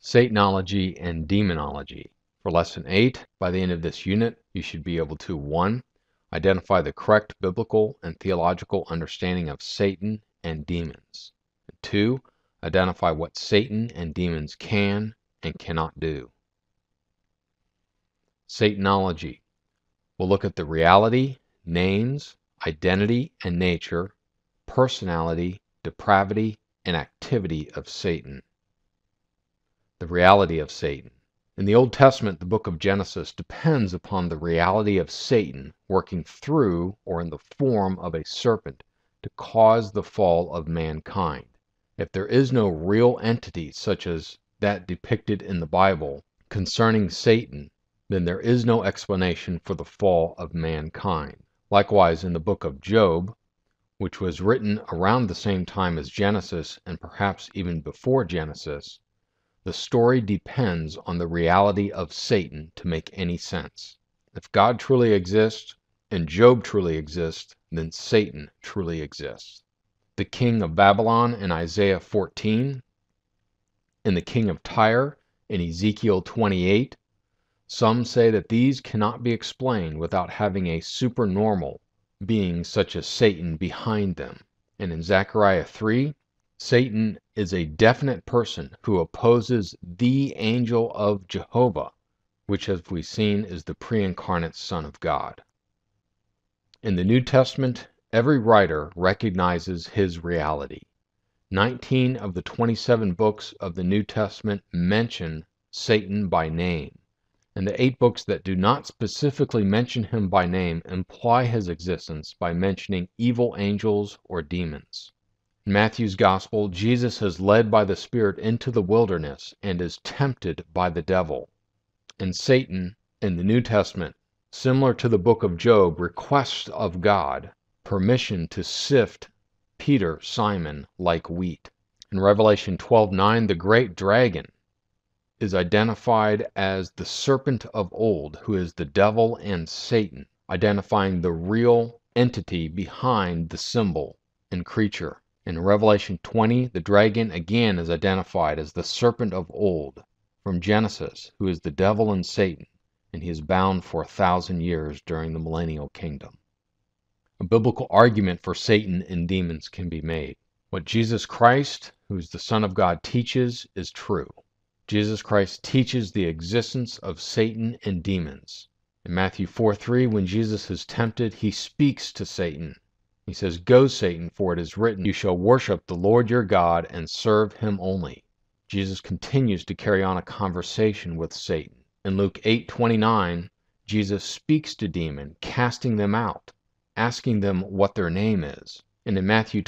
Satanology and Demonology. For Lesson 8, by the end of this unit, you should be able to 1. Identify the correct biblical and theological understanding of Satan and demons. 2. Identify what Satan and demons can and cannot do. Satanology. We'll look at the reality, names, identity and nature, personality, depravity, and activity of Satan. The reality of Satan. In the Old Testament, the book of Genesis depends upon the reality of Satan working through or in the form of a serpent to cause the fall of mankind. If there is no real entity such as that depicted in the Bible concerning Satan, then there is no explanation for the fall of mankind. Likewise, in the book of Job, which was written around the same time as Genesis and perhaps even before Genesis, the story depends on the reality of Satan to make any sense. If God truly exists and Job truly exists, then Satan truly exists. The king of Babylon in Isaiah 14, and the king of Tyre in Ezekiel 28, some say that these cannot be explained without having a supernormal being such as Satan behind them. And in Zechariah 3, Satan is a definite person who opposes the angel of Jehovah, which, as we've seen, is the pre-incarnate Son of God. In the New Testament, every writer recognizes his reality. 19 of the 27 books of the New Testament mention Satan by name, and the 8 books that do not specifically mention him by name imply his existence by mentioning evil angels or demons. In Matthew's Gospel, Jesus is led by the Spirit into the wilderness and is tempted by the devil. And Satan, in the New Testament, similar to the book of Job, requests of God permission to sift Peter, Simon, like wheat. In Revelation 12:9, the great dragon is identified as the serpent of old, who is the devil and Satan, identifying the real entity behind the symbol and creature. In Revelation 20, the dragon again is identified as the serpent of old from Genesis, who is the devil and Satan, and he is bound for 1,000 years during the millennial kingdom. A biblical argument for Satan and demons can be made. What Jesus Christ, who is the Son of God, teaches is true. Jesus Christ teaches the existence of Satan and demons. In Matthew 4:3, when Jesus is tempted, he speaks to Satan. He says, "Go, Satan, for it is written, you shall worship the Lord your God and serve him only." Jesus continues to carry on a conversation with Satan. In Luke 8:29, Jesus speaks to demons, casting them out, asking them what their name is. And in Matthew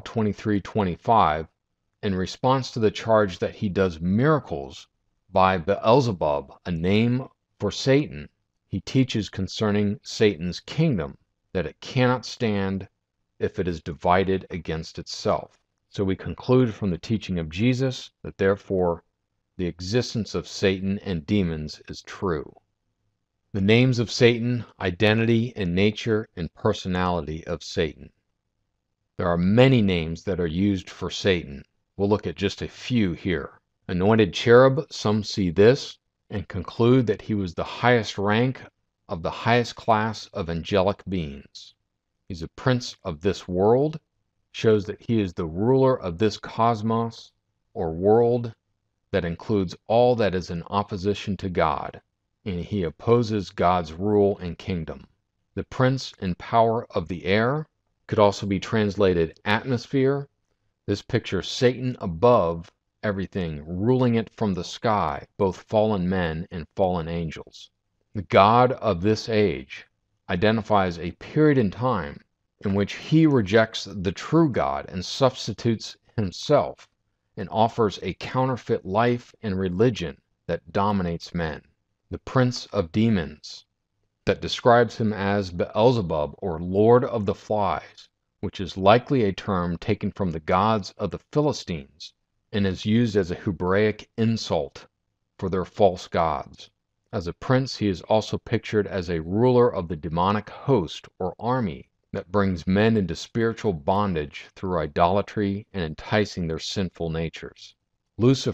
12:23-25, in response to the charge that he does miracles by Beelzebub, a name for Satan, he teaches concerning Satan's kingdom, that it cannot stand if it is divided against itself. So we conclude from the teaching of Jesus that therefore the existence of Satan and demons is true. The names of Satan, identity and nature and personality of Satan. There are many names that are used for Satan. We'll look at just a few here. Anointed cherub, some see this and conclude that he was the highest rank of the highest class of angelic beings. He's a prince of this world, shows that he is the ruler of this cosmos or world that includes all that is in opposition to God, and he opposes God's rule and kingdom. The prince and power of the air could also be translated atmosphere. This pictures Satan above everything, ruling it from the sky, both fallen men and fallen angels. The God of this age identifies a period in time in which he rejects the true God and substitutes himself and offers a counterfeit life and religion that dominates men. The prince of demons, that describes him as Beelzebub or Lord of the Flies, which is likely a term taken from the gods of the Philistines and is used as a Hebraic insult for their false gods. As a prince, he is also pictured as a ruler of the demonic host or army that brings men into spiritual bondage through idolatry and enticing their sinful natures. Lucifer,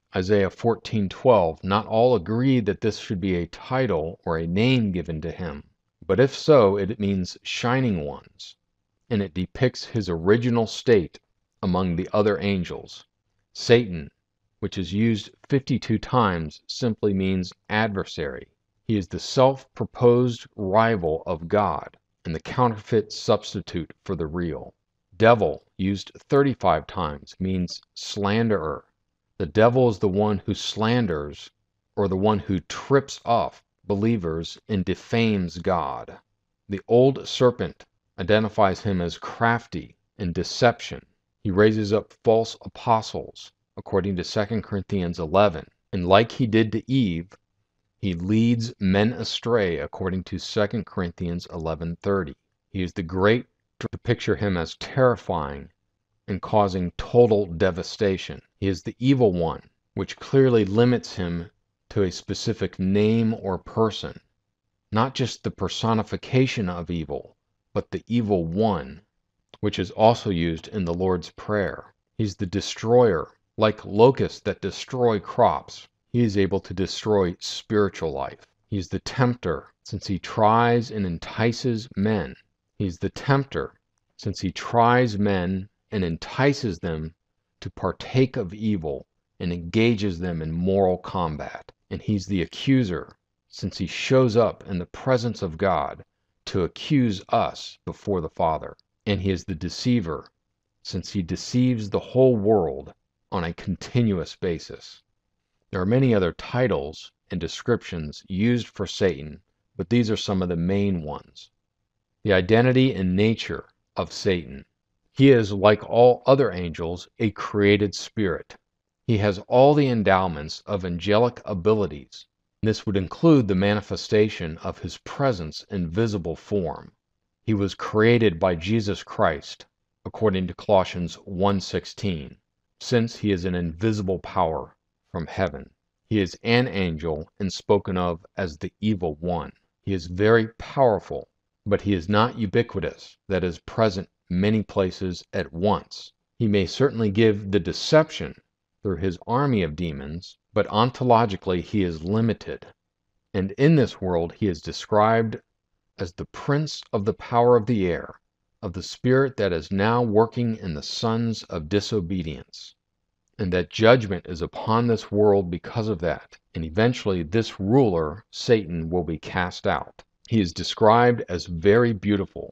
Isaiah 14:12, not all agree that this should be a title or a name given to him. But if so, it means shining ones, and it depicts his original state among the other angels. Satan, which is used 52 times, simply means adversary. He is the self-proposed rival of God and the counterfeit substitute for the real. Devil, used 35 times, means slanderer. The devil is the one who slanders, or the one who trips off believers and defames God. The old serpent identifies him as crafty and deception. He raises up false apostles, according to 2 Corinthians 11. And like he did to Eve, he leads men astray, according to 2 Corinthians 11:30. He is the great to picture him as terrifying and causing total devastation. He is the evil one, which clearly limits him to a specific name or person, not just the personification of evil, but the evil one, which is also used in the Lord's Prayer. He's the destroyer. Like locusts that destroy crops, he is able to destroy spiritual life. He is the tempter, since he tries and entices men. He is the tempter, since he tries men and entices them to partake of evil and engages them in moral combat. And he's the accuser, since he shows up in the presence of God to accuse us before the Father. And he is the deceiver, since he deceives the whole world on a continuous basis. There are many other titles and descriptions used for Satan, but these are some of the main ones. The identity and nature of Satan. He is, like all other angels, a created spirit. He has all the endowments of angelic abilities. This would include the manifestation of his presence in visible form. He was created by Jesus Christ, according to Colossians 1:16, since he is an invisible power from heaven. He is an angel and spoken of as the evil one. He is very powerful, but he is not ubiquitous, that is, present many places at once. He may certainly give the deception through his army of demons, but ontologically he is limited. And in this world he is described as the prince of the power of the air, of the spirit that is now working in the sons of disobedience. And that judgment is upon this world because of that. And eventually this ruler, Satan, will be cast out. He is described as very beautiful.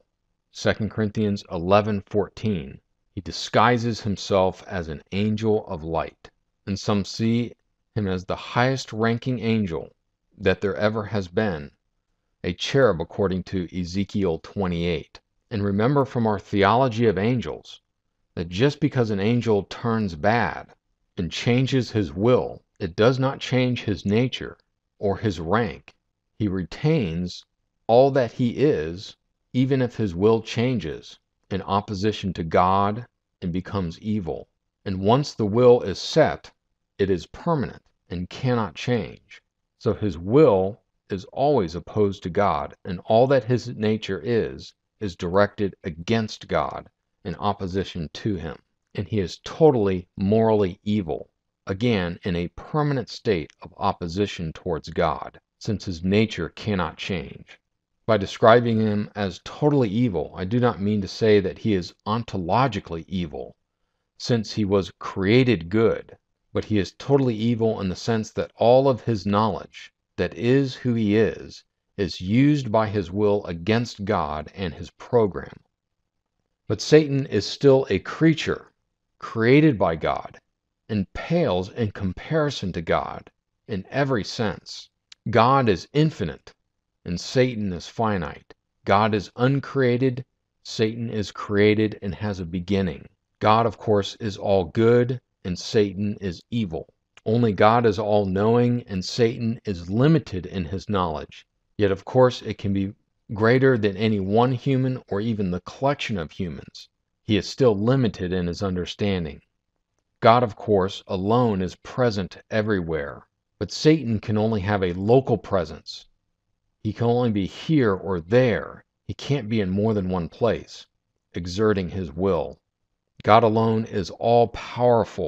2 Corinthians 11:14. He disguises himself as an angel of light. And some see him as the highest ranking angel that there ever has been, a cherub according to Ezekiel 28. And remember from our theology of angels that just because an angel turns bad and changes his will, it does not change his nature or his rank. He retains all that he is, even if his will changes in opposition to God and becomes evil. And once the will is set, it is permanent and cannot change. So his will is always opposed to God, and all that his nature is directed against God in opposition to him. And he is totally morally evil, again in a permanent state of opposition towards God, since his nature cannot change. By describing him as totally evil, I do not mean to say that he is ontologically evil, since he was created good, but he is totally evil in the sense that all of his knowledge, that is who he is used by his will against God and his program. But Satan is still a creature created by God and pales in comparison to God in every sense. God is infinite and Satan is finite. God is uncreated, Satan is created and has a beginning. God, of course, is all good and Satan is evil. Only God is all-knowing and Satan is limited in his knowledge. Yet, of course, it can be greater than any one human or even the collection of humans. He is still limited in his understanding. God, of course, alone is present everywhere, but Satan can only have a local presence. He can only be here or there. He can't be in more than one place, exerting his will. God alone is all-powerful,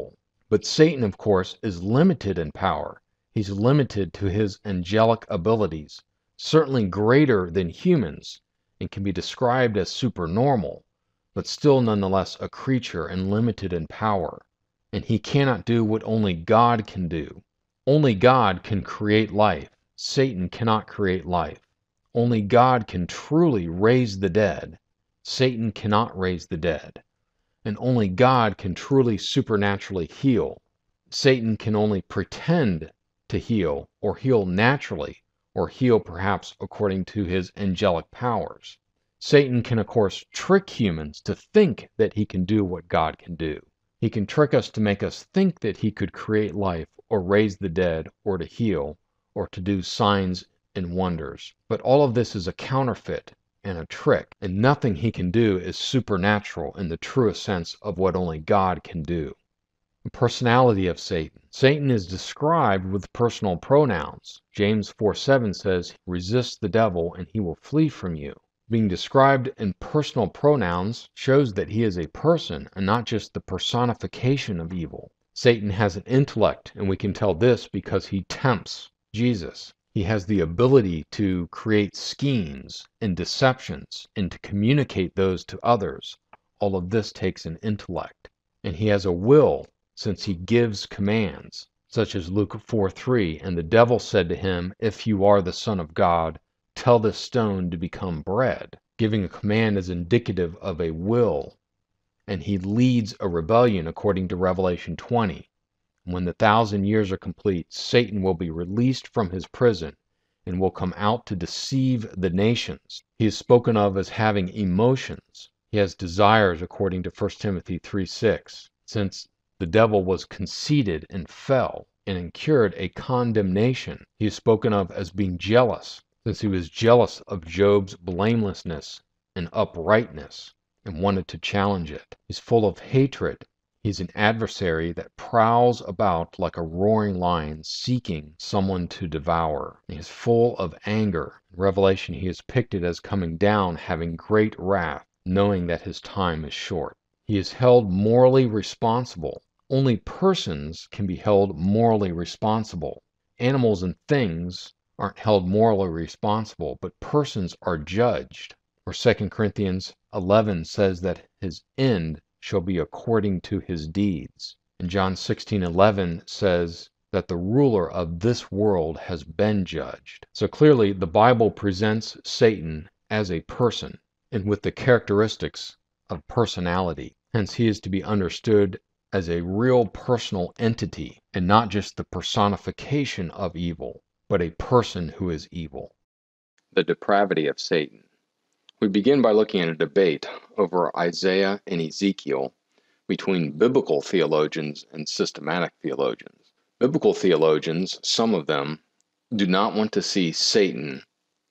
But Satan, of course, is limited in power. He's limited to his angelic abilities, certainly greater than humans, and can be described as supernormal, but still nonetheless a creature and limited in power. And he cannot do what only God can do. Only God can create life. Satan cannot create life. Only God can truly raise the dead. Satan cannot raise the dead. And only God can truly supernaturally heal. Satan can only pretend to heal, or heal naturally, or heal perhaps according to his angelic powers. Satan can, of course, trick humans to think that he can do what God can do. He can trick us to make us think that he could create life, or raise the dead, or to heal, or to do signs and wonders. But all of this is a counterfeit and a trick, and nothing he can do is supernatural in the truest sense of what only God can do. The personality of Satan. Satan is described with personal pronouns. James 4:7 says, "Resist the devil and he will flee from you." Being described in personal pronouns shows that he is a person and not just the personification of evil. Satan has an intellect, and we can tell this because he tempts Jesus. He has the ability to create schemes and deceptions and to communicate those to others. All of this takes an intellect. And he has a will, since he gives commands, such as Luke 4:3, "And the devil said to him, If you are the Son of God, tell this stone to become bread." Giving a command is indicative of a will. And he leads a rebellion according to Revelation 20. When the 1,000 years are complete, Satan will be released from his prison and will come out to deceive the nations. He is spoken of as having emotions. He has desires according to 1 Timothy 3:6. Since the devil was conceited and fell and incurred a condemnation, he is spoken of as being jealous, since he was jealous of Job's blamelessness and uprightness and wanted to challenge it. He's full of hatred. He's an adversary that prowls about like a roaring lion seeking someone to devour. He is full of anger. In Revelation, he is pictured as coming down, having great wrath, knowing that his time is short. He is held morally responsible. Only persons can be held morally responsible. Animals and things aren't held morally responsible, but persons are judged. Or 2 Corinthians 11 says that his end shall be according to his deeds. And John 16:11 says that the ruler of this world has been judged. So clearly the Bible presents Satan as a person and with the characteristics of personality. Hence he is to be understood as a real personal entity and not just the personification of evil, but a person who is evil. The depravity of Satan. We begin by looking at a debate over Isaiah and Ezekiel between biblical theologians and systematic theologians. Biblical theologians, some of them, do not want to see Satan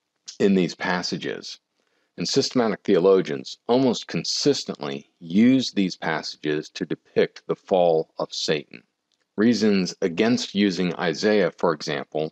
in these passages. And systematic theologians almost consistently use these passages to depict the fall of Satan. Reasons against using Isaiah, for example,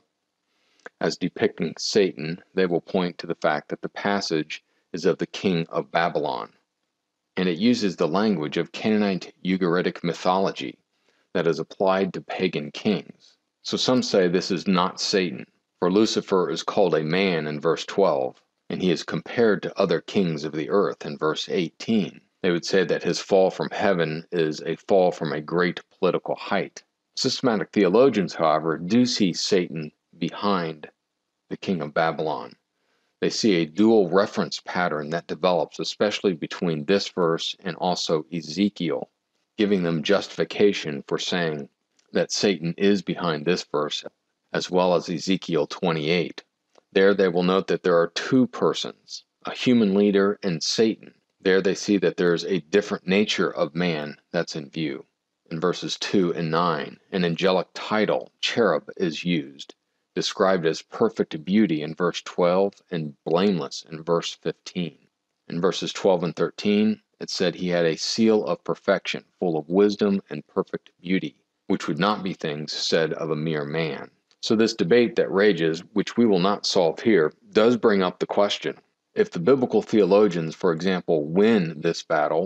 as depicting Satan, they will point to the fact that the passage is of the king of Babylon, and it uses the language of Canaanite Ugaritic mythology that is applied to pagan kings. So some say this is not Satan, for Lucifer is called a man in verse 12, and he is compared to other kings of the earth in verse 18. They would say that his fall from heaven is a fall from a great political height. Systematic theologians, however, do see Satan behind the king of Babylon. They see a dual reference pattern that develops, especially between this verse and also Ezekiel, giving them justification for saying that Satan is behind this verse, as well as Ezekiel 28. There they will note that there are two persons, a human leader and Satan. There they see that there is a different nature of man that's in view. In verses 2 and 9, an angelic title, cherub, is used, described as perfect beauty in verse 12 and blameless in verse 15. In verses 12 and 13, it said he had a seal of perfection, full of wisdom and perfect beauty, which would not be things said of a mere man. So this debate that rages, which we will not solve here, does bring up the question. If the biblical theologians, for example, win this battle,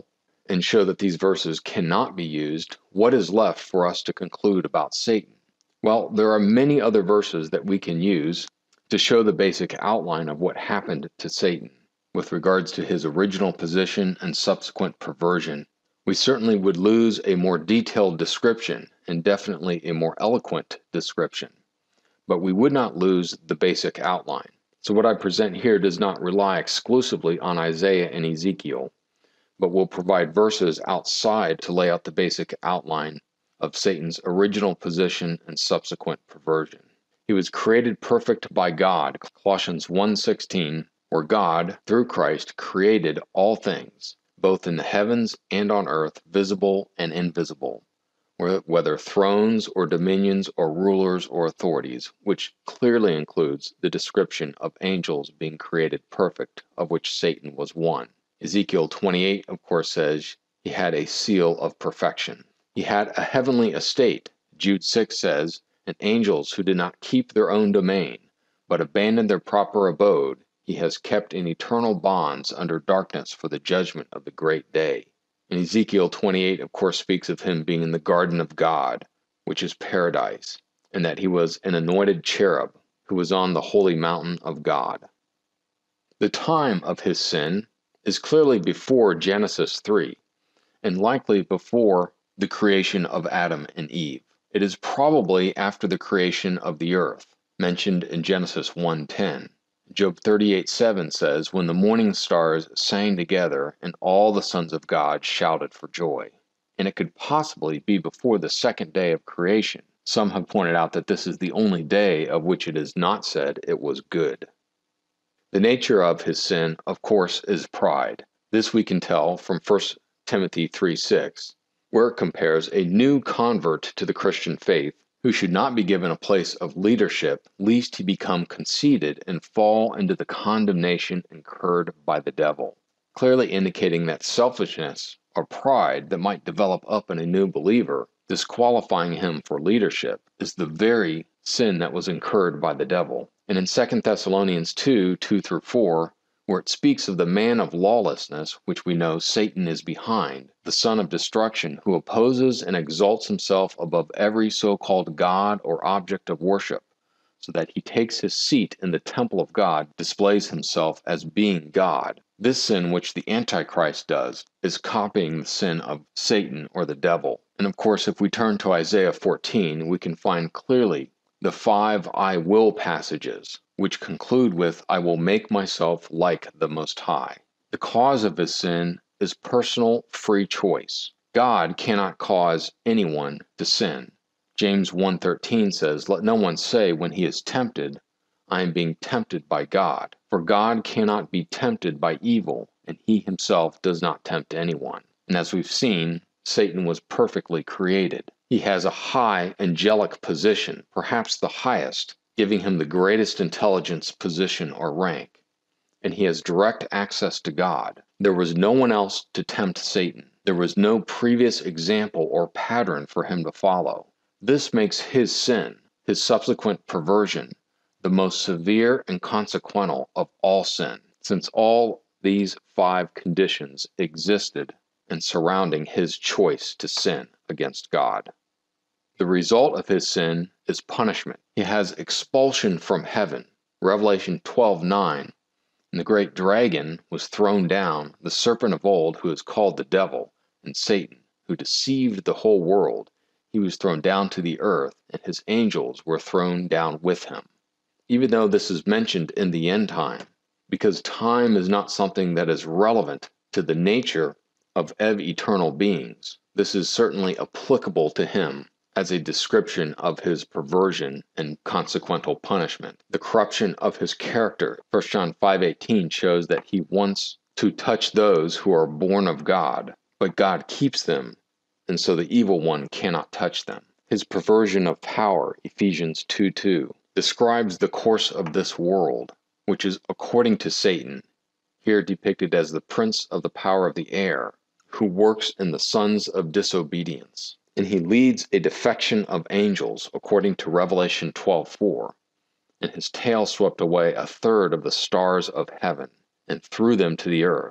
and show that these verses cannot be used, what is left for us to conclude about Satan? Well, there are many other verses that we can use to show the basic outline of what happened to Satan with regards to his original position and subsequent perversion. We certainly would lose a more detailed description and definitely a more eloquent description, but we would not lose the basic outline. So what I present here does not rely exclusively on Isaiah and Ezekiel, but will provide verses outside to lay out the basic outline of Satan's original position and subsequent perversion. He was created perfect by God, Colossians 1:16, where God, through Christ, created all things, both in the heavens and on earth, visible and invisible, whether thrones or dominions or rulers or authorities, which clearly includes the description of angels being created perfect, of which Satan was one. Ezekiel 28, of course, says he had a seal of perfection. He had a heavenly estate. Jude 6 says, and angels who did not keep their own domain, but abandoned their proper abode, he has kept in eternal bonds under darkness for the judgment of the great day. And Ezekiel 28, of course, speaks of him being in the garden of God, which is paradise, and that he was an anointed cherub who was on the holy mountain of God. The time of his sin is clearly before Genesis 3, and likely before the creation of Adam and Eve. It is probably after the creation of the earth, mentioned in Genesis 1:10. Job 38:7 says, when the morning stars sang together and all the sons of God shouted for joy. And it could possibly be before the second day of creation. Some have pointed out that this is the only day of which it is not said it was good. The nature of his sin, of course, is pride. This we can tell from 1 Timothy 3:6, where it compares a new convert to the Christian faith who should not be given a place of leadership, lest he become conceited and fall into the condemnation incurred by the devil, clearly indicating that selfishness or pride that might develop up in a new believer, disqualifying him for leadership, is the very sin that was incurred by the devil. And in 2 Thessalonians 2:2-4, where it speaks of the man of lawlessness, which we know Satan is behind, the son of destruction, who opposes and exalts himself above every so-called God or object of worship, so that he takes his seat in the temple of God, displays himself as being God. This sin which the Antichrist does is copying the sin of Satan or the devil. And of course, if we turn to Isaiah 14, we can find clearly the 5 I will passages, which conclude with, I will make myself like the Most High. The cause of his sin is personal free choice. God cannot cause anyone to sin. James 1:13 says, let no one say when he is tempted, I am being tempted by God. For God cannot be tempted by evil, and he himself does not tempt anyone. And as we've seen, Satan was perfectly created. He has a high angelic position, perhaps the highest, giving him the greatest intelligence, position, or rank. And he has direct access to God. There was no one else to tempt Satan. There was no previous example or pattern for him to follow. This makes his sin, his subsequent perversion, the most severe and consequential of all sin, since all these 5 conditions existed and surrounding his choice to sin against God. The result of his sin is punishment. He has expulsion from heaven. Revelation 12:9, and the great dragon was thrown down, the serpent of old, who is called the devil and Satan, who deceived the whole world. He was thrown down to the earth, and his angels were thrown down with him. Even though this is mentioned in the end time, because time is not something that is relevant to the nature of eternal beings, this is certainly applicable to him as a description of his perversion and consequential punishment. The corruption of his character, 1 John 5:18, shows that he wants to touch those who are born of God, but God keeps them, and so the evil one cannot touch them. His perversion of power, Ephesians 2:2, describes the course of this world, which is according to Satan, here depicted as the prince of the power of the air, who works in the sons of disobedience. And he leads a defection of angels, according to Revelation 12:4, and his tail swept away 1/3 of the stars of heaven, and threw them to the earth.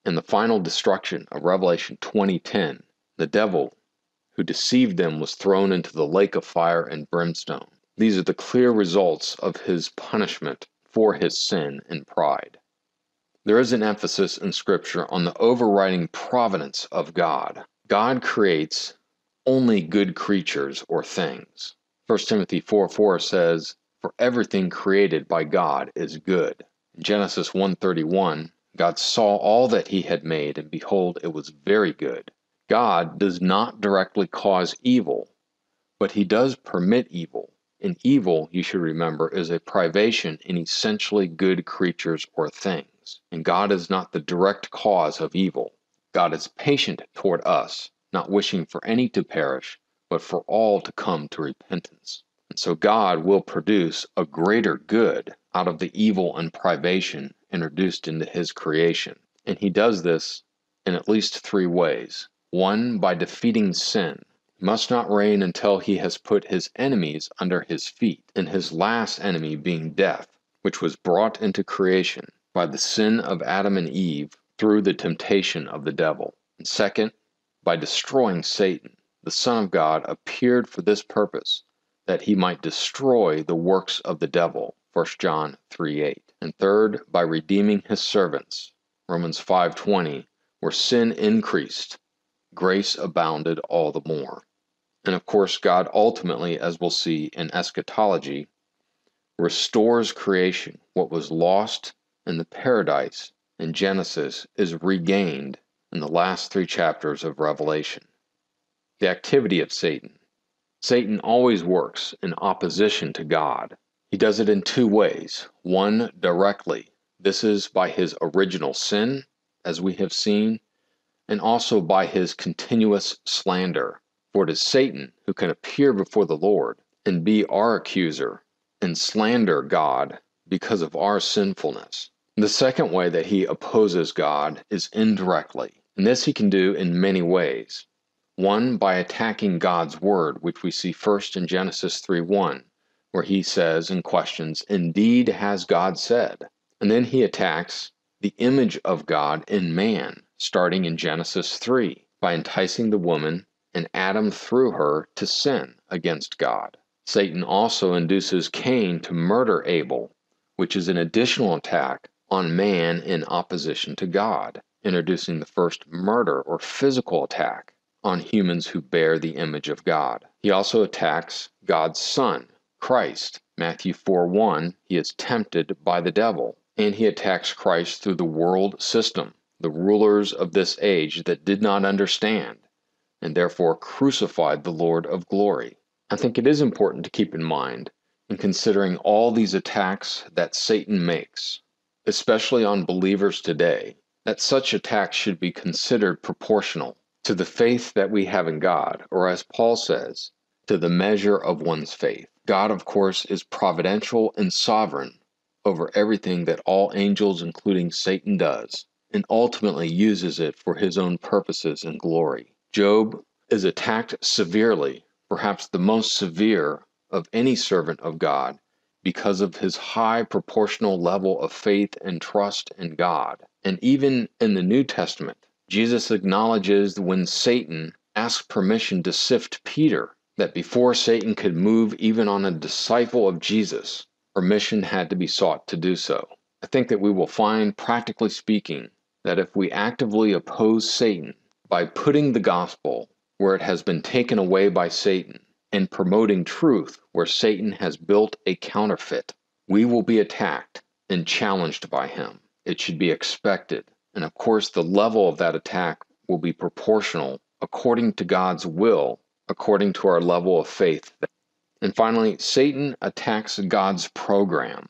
and the final destruction of Revelation 20:10, the devil who deceived them was thrown into the lake of fire and brimstone. These are the clear results of his punishment for his sin and pride. There is an emphasis in Scripture on the overriding providence of God. God creates only good creatures or things. 1 Timothy 4:4 says, "For everything created by God is good." In Genesis 1:31, God saw all that he had made, and behold, it was very good. God does not directly cause evil, but he does permit evil. And evil, you should remember, is a privation in essentially good creatures or things. And God is not the direct cause of evil. God is patient toward us, not wishing for any to perish, but for all to come to repentance. And so God will produce a greater good out of the evil and privation introduced into his creation. And he does this in at least three ways. One, by defeating sin. He must not reign until he has put his enemies under his feet, and his last enemy being death, which was brought into creation by the sin of Adam and Eve through the temptation of the devil. And second, by destroying Satan. The Son of God appeared for this purpose, that he might destroy the works of the devil, 1 John 3:8. And third, by redeeming his servants, Romans 5:20, where sin increased, grace abounded all the more. And of course, God ultimately, as we'll see in eschatology, restores creation. What was lost in the paradise in Genesis is regained in the last three chapters of Revelation. The activity of Satan. Satan always works in opposition to God. He does it in two ways. One, directly. This is by his original sin, as we have seen, and also by his continuous slander. For it is Satan who can appear before the Lord and be our accuser and slander God because of our sinfulness. The second way that he opposes God is indirectly, and this he can do in many ways. One, by attacking God's word, which we see first in Genesis 3:1, where he says and questions, "Indeed has God said." And then he attacks the image of God in man, starting in Genesis 3, by enticing the woman and Adam through her to sin against God. Satan also induces Cain to murder Abel, which is an additional attack on man in opposition to God, introducing the first murder or physical attack on humans who bear the image of God. He also attacks God's Son, Christ. Matthew 4:1, he is tempted by the devil, and he attacks Christ through the world system, the rulers of this age that did not understand, and therefore crucified the Lord of glory. I think it is important to keep in mind, in considering all these attacks that Satan makes, especially on believers today, that such attacks should be considered proportional to the faith that we have in God, or as Paul says, to the measure of one's faith. God, of course, is providential and sovereign over everything that all angels, including Satan, does, and ultimately uses it for his own purposes and glory. Job is attacked severely, perhaps the most severe of any servant of God, because of his high proportional level of faith and trust in God. And even in the New Testament, Jesus acknowledges when Satan asked permission to sift Peter, that before Satan could move even on a disciple of Jesus, permission had to be sought to do so. I think that we will find, practically speaking, that if we actively oppose Satan by putting the gospel where it has been taken away by Satan and promoting truth where Satan has built a counterfeit, we will be attacked and challenged by him. It should be expected. And of course, the level of that attack will be proportional according to God's will, according to our level of faith. And finally, Satan attacks God's program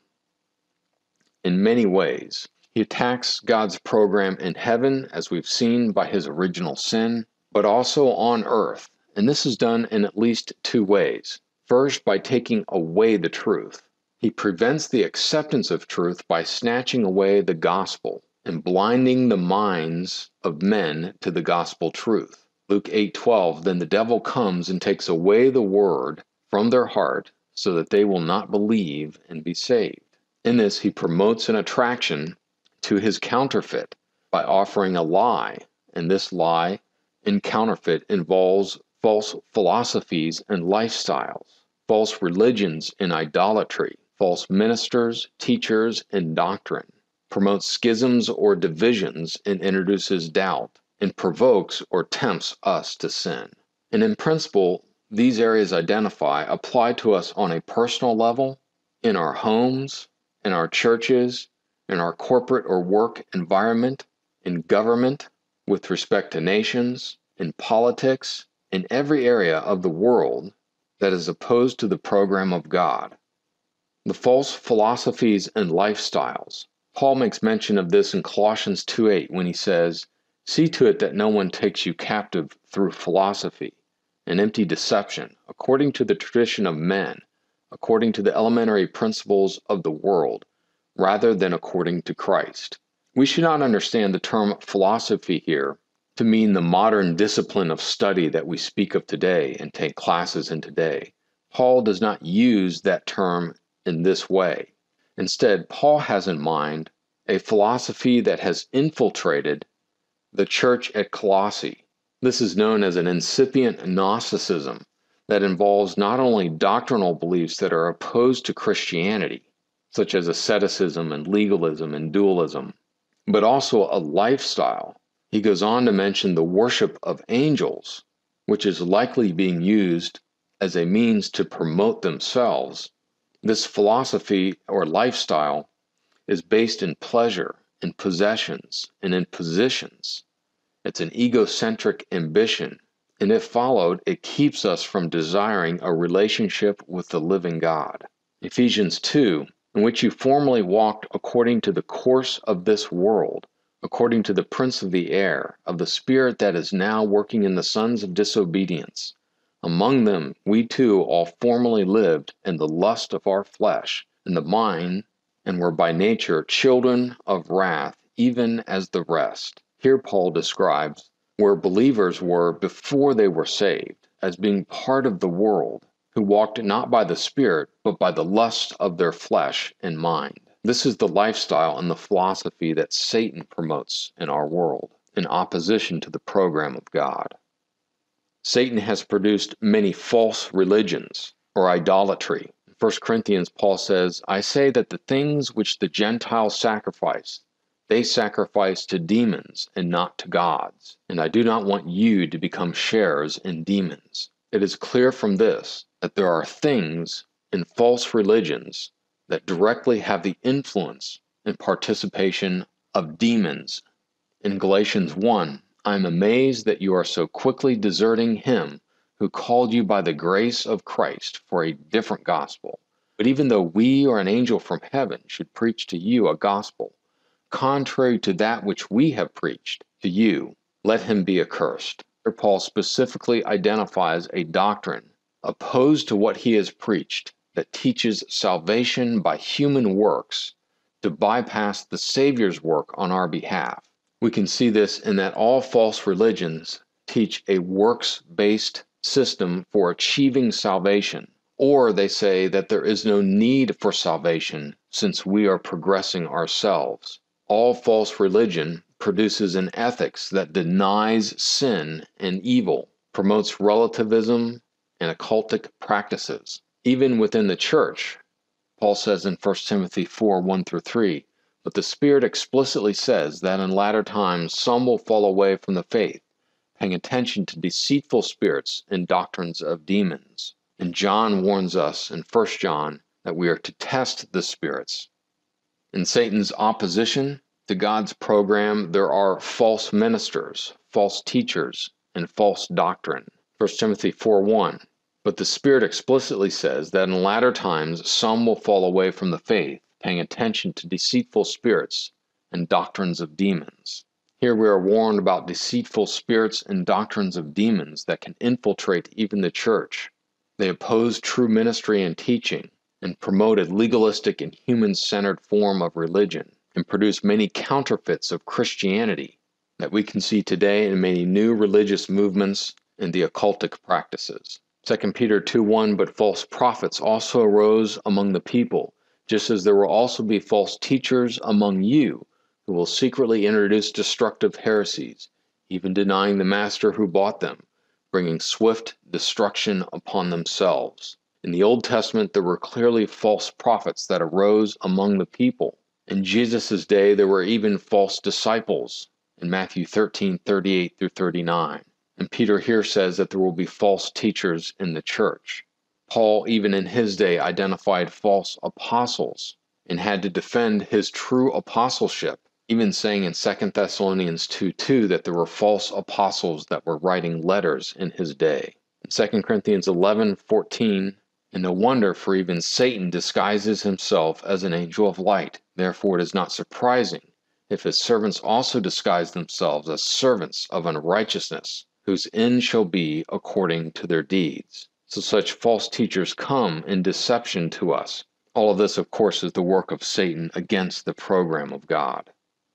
in many ways. He attacks God's program in heaven, as we've seen by his original sin, but also on earth. And this is done in at least two ways. First, by taking away the truth. He prevents the acceptance of truth by snatching away the gospel and blinding the minds of men to the gospel truth. Luke 8:12, then the devil comes and takes away the word from their heart so that they will not believe and be saved. In this, he promotes an attraction to his counterfeit by offering a lie, and this lie and counterfeit involves false philosophies and lifestyles, false religions and idolatry, false ministers, teachers, and doctrine, promotes schisms or divisions and introduces doubt, and provokes or tempts us to sin. And in principle, these areas apply to us on a personal level, in our homes, in our churches, in our corporate or work environment, in government, with respect to nations, in politics, in every area of the world that is opposed to the program of God. The false philosophies and lifestyles. Paul makes mention of this in Colossians 2:8 when he says, "See to it that no one takes you captive through philosophy, an empty deception, according to the tradition of men, according to the elementary principles of the world, rather than according to Christ." We should not understand the term philosophy here to mean the modern discipline of study that we speak of today and take classes in today. Paul does not use that term in this way. Instead, Paul has in mind a philosophy that has infiltrated the church at Colossae. This is known as an incipient Gnosticism that involves not only doctrinal beliefs that are opposed to Christianity, such as asceticism and legalism and dualism, but also a lifestyle. He goes on to mention the worship of angels, which is likely being used as a means to promote themselves. This philosophy or lifestyle is based in pleasure, in possessions, and in positions. It's an egocentric ambition, and if followed, it keeps us from desiring a relationship with the living God. Ephesians 2, in which you formerly walked according to the course of this world, according to the prince of the air, of the spirit that is now working in the sons of disobedience. Among them we too all formerly lived in the lust of our flesh and the mind, and were by nature children of wrath, even as the rest. Here Paul describes where believers were before they were saved, as being part of the world, who walked not by the Spirit, but by the lust of their flesh and mind. This is the lifestyle and the philosophy that Satan promotes in our world, in opposition to the program of God. Satan has produced many false religions, or idolatry. In 1 Corinthians, Paul says, "I say that the things which the Gentiles sacrifice, they sacrifice to demons and not to gods. And I do not want you to become sharers in demons." It is clear from this that there are things in false religions that directly have the influence and participation of demons. In Galatians 1, "I am amazed that you are so quickly deserting him who called you by the grace of Christ for a different gospel. But even though we or an angel from heaven should preach to you a gospel contrary to that which we have preached to you, let him be accursed." Here Paul specifically identifies a doctrine opposed to what he has preached that teaches salvation by human works to bypass the Savior's work on our behalf. We can see this in that all false religions teach a works-based system for achieving salvation, or they say that there is no need for salvation since we are progressing ourselves. All false religion produces an ethics that denies sin and evil, promotes relativism and occultic practices. Even within the church, Paul says in 1 Timothy 4, 1-3, "But the Spirit explicitly says that in latter times some will fall away from the faith, paying attention to deceitful spirits and doctrines of demons." And John warns us in 1 John that we are to test the spirits. In Satan's opposition to God's program, there are false ministers, false teachers, and false doctrine. 1 Timothy 4:1. "But the Spirit explicitly says that in latter times some will fall away from the faith, paying attention to deceitful spirits and doctrines of demons." Here we are warned about deceitful spirits and doctrines of demons that can infiltrate even the church. They oppose true ministry and teaching, and promote a legalistic and human-centered form of religion, and produce many counterfeits of Christianity that we can see today in many new religious movements and the occultic practices. 2 Peter 2:1, "But false prophets also arose among the people, just as there will also be false teachers among you, who will secretly introduce destructive heresies, even denying the master who bought them, bringing swift destruction upon themselves. In the Old Testament, there were clearly false prophets that arose among the people. In Jesus' day, there were even false disciples in Matthew 13:38 through 39. And Peter here says that there will be false teachers in the church. Paul, even in his day, identified false apostles and had to defend his true apostleship, even saying in 2 Thessalonians 2:2 that there were false apostles that were writing letters in his day. In 2 Corinthians 11:14, and no wonder, for even Satan disguises himself as an angel of light. Therefore it is not surprising if his servants also disguise themselves as servants of unrighteousness, whose end shall be according to their deeds. So such false teachers come in deception to us. All of this, of course, is the work of Satan against the program of God.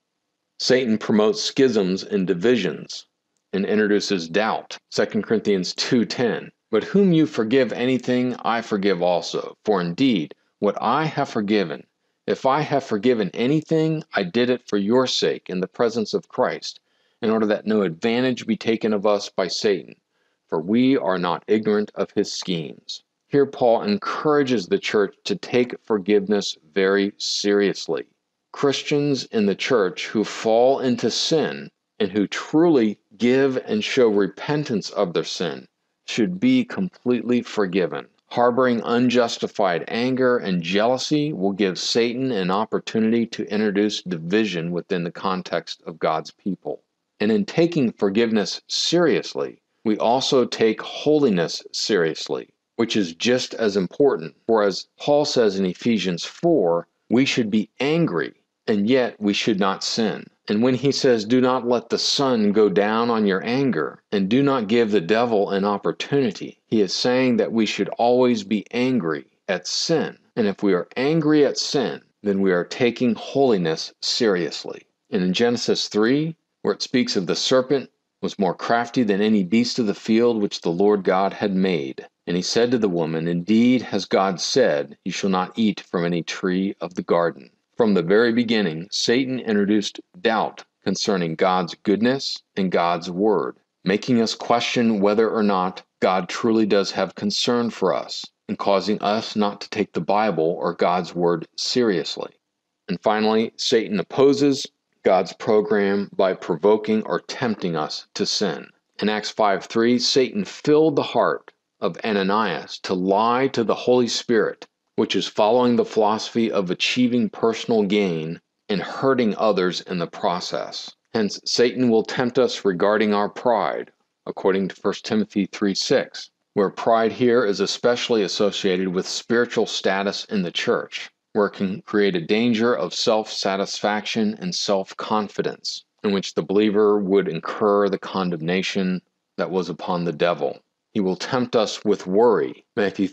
Satan promotes schisms and divisions and introduces doubt. 2 Corinthians 2:10. But whom you forgive anything, I forgive also. For indeed, what I have forgiven, if I have forgiven anything, I did it for your sake in the presence of Christ, in order that no advantage be taken of us by Satan. For we are not ignorant of his schemes. Here Paul encourages the church to take forgiveness very seriously. Christians in the church who fall into sin and who truly give and show repentance of their sin should be completely forgiven. Harboring unjustified anger and jealousy will give Satan an opportunity to introduce division within the context of God's people. And in taking forgiveness seriously, we also take holiness seriously, which is just as important. For as Paul says in Ephesians 4, we should be angry, and yet we should not sin. And when he says, do not let the sun go down on your anger, and do not give the devil an opportunity, he is saying that we should always be angry at sin. And if we are angry at sin, then we are taking holiness seriously. And in Genesis 3, where it speaks of the serpent was more crafty than any beast of the field which the Lord God had made. And he said to the woman, indeed has God said, you shall not eat from any tree of the garden. From the very beginning, Satan introduced doubt concerning God's goodness and God's word, making us question whether or not God truly does have concern for us, and causing us not to take the Bible or God's word seriously. And finally, Satan opposes God's program by provoking or tempting us to sin. In Acts 5:3, Satan filled the heart of Ananias to lie to the Holy Spirit, which is following the philosophy of achieving personal gain and hurting others in the process. Hence, Satan will tempt us regarding our pride, according to 1 Timothy 3:6, where pride here is especially associated with spiritual status in the church, where it can create a danger of self-satisfaction and self-confidence, in which the believer would incur the condemnation that was upon the devil. He will tempt us with worry. Matthew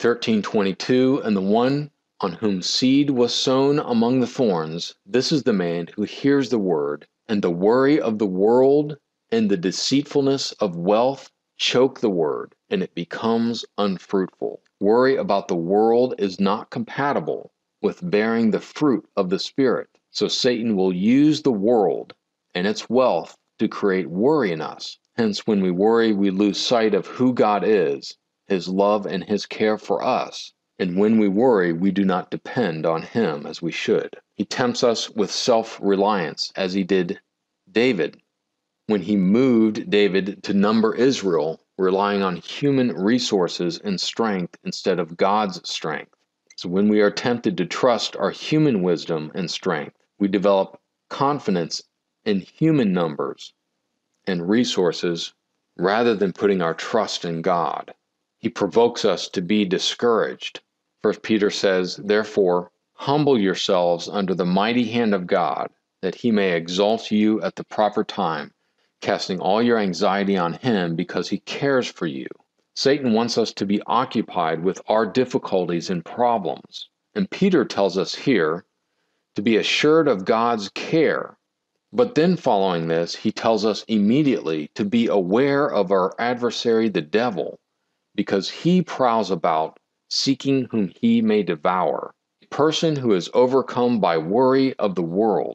13:22, and the one on whom seed was sown among the thorns, this is the man who hears the word, and the worry of the world and the deceitfulness of wealth choke the word, and it becomes unfruitful. Worry about the world is not compatible with bearing the fruit of the Spirit. So Satan will use the world and its wealth to create worry in us. Hence, when we worry, we lose sight of who God is, his love and his care for us. And when we worry, we do not depend on him as we should. He tempts us with self-reliance, as he did David, when he moved David to number Israel, relying on human resources and strength instead of God's strength. So when we are tempted to trust our human wisdom and strength, we develop confidence in human numbers and resources rather than putting our trust in God. He provokes us to be discouraged. 1 Peter says, therefore, humble yourselves under the mighty hand of God, that he may exalt you at the proper time, casting all your anxiety on him because he cares for you. Satan wants us to be occupied with our difficulties and problems. And Peter tells us here to be assured of God's care. But then following this, he tells us immediately to be aware of our adversary, the devil, because he prowls about seeking whom he may devour. A person who is overcome by worry of the world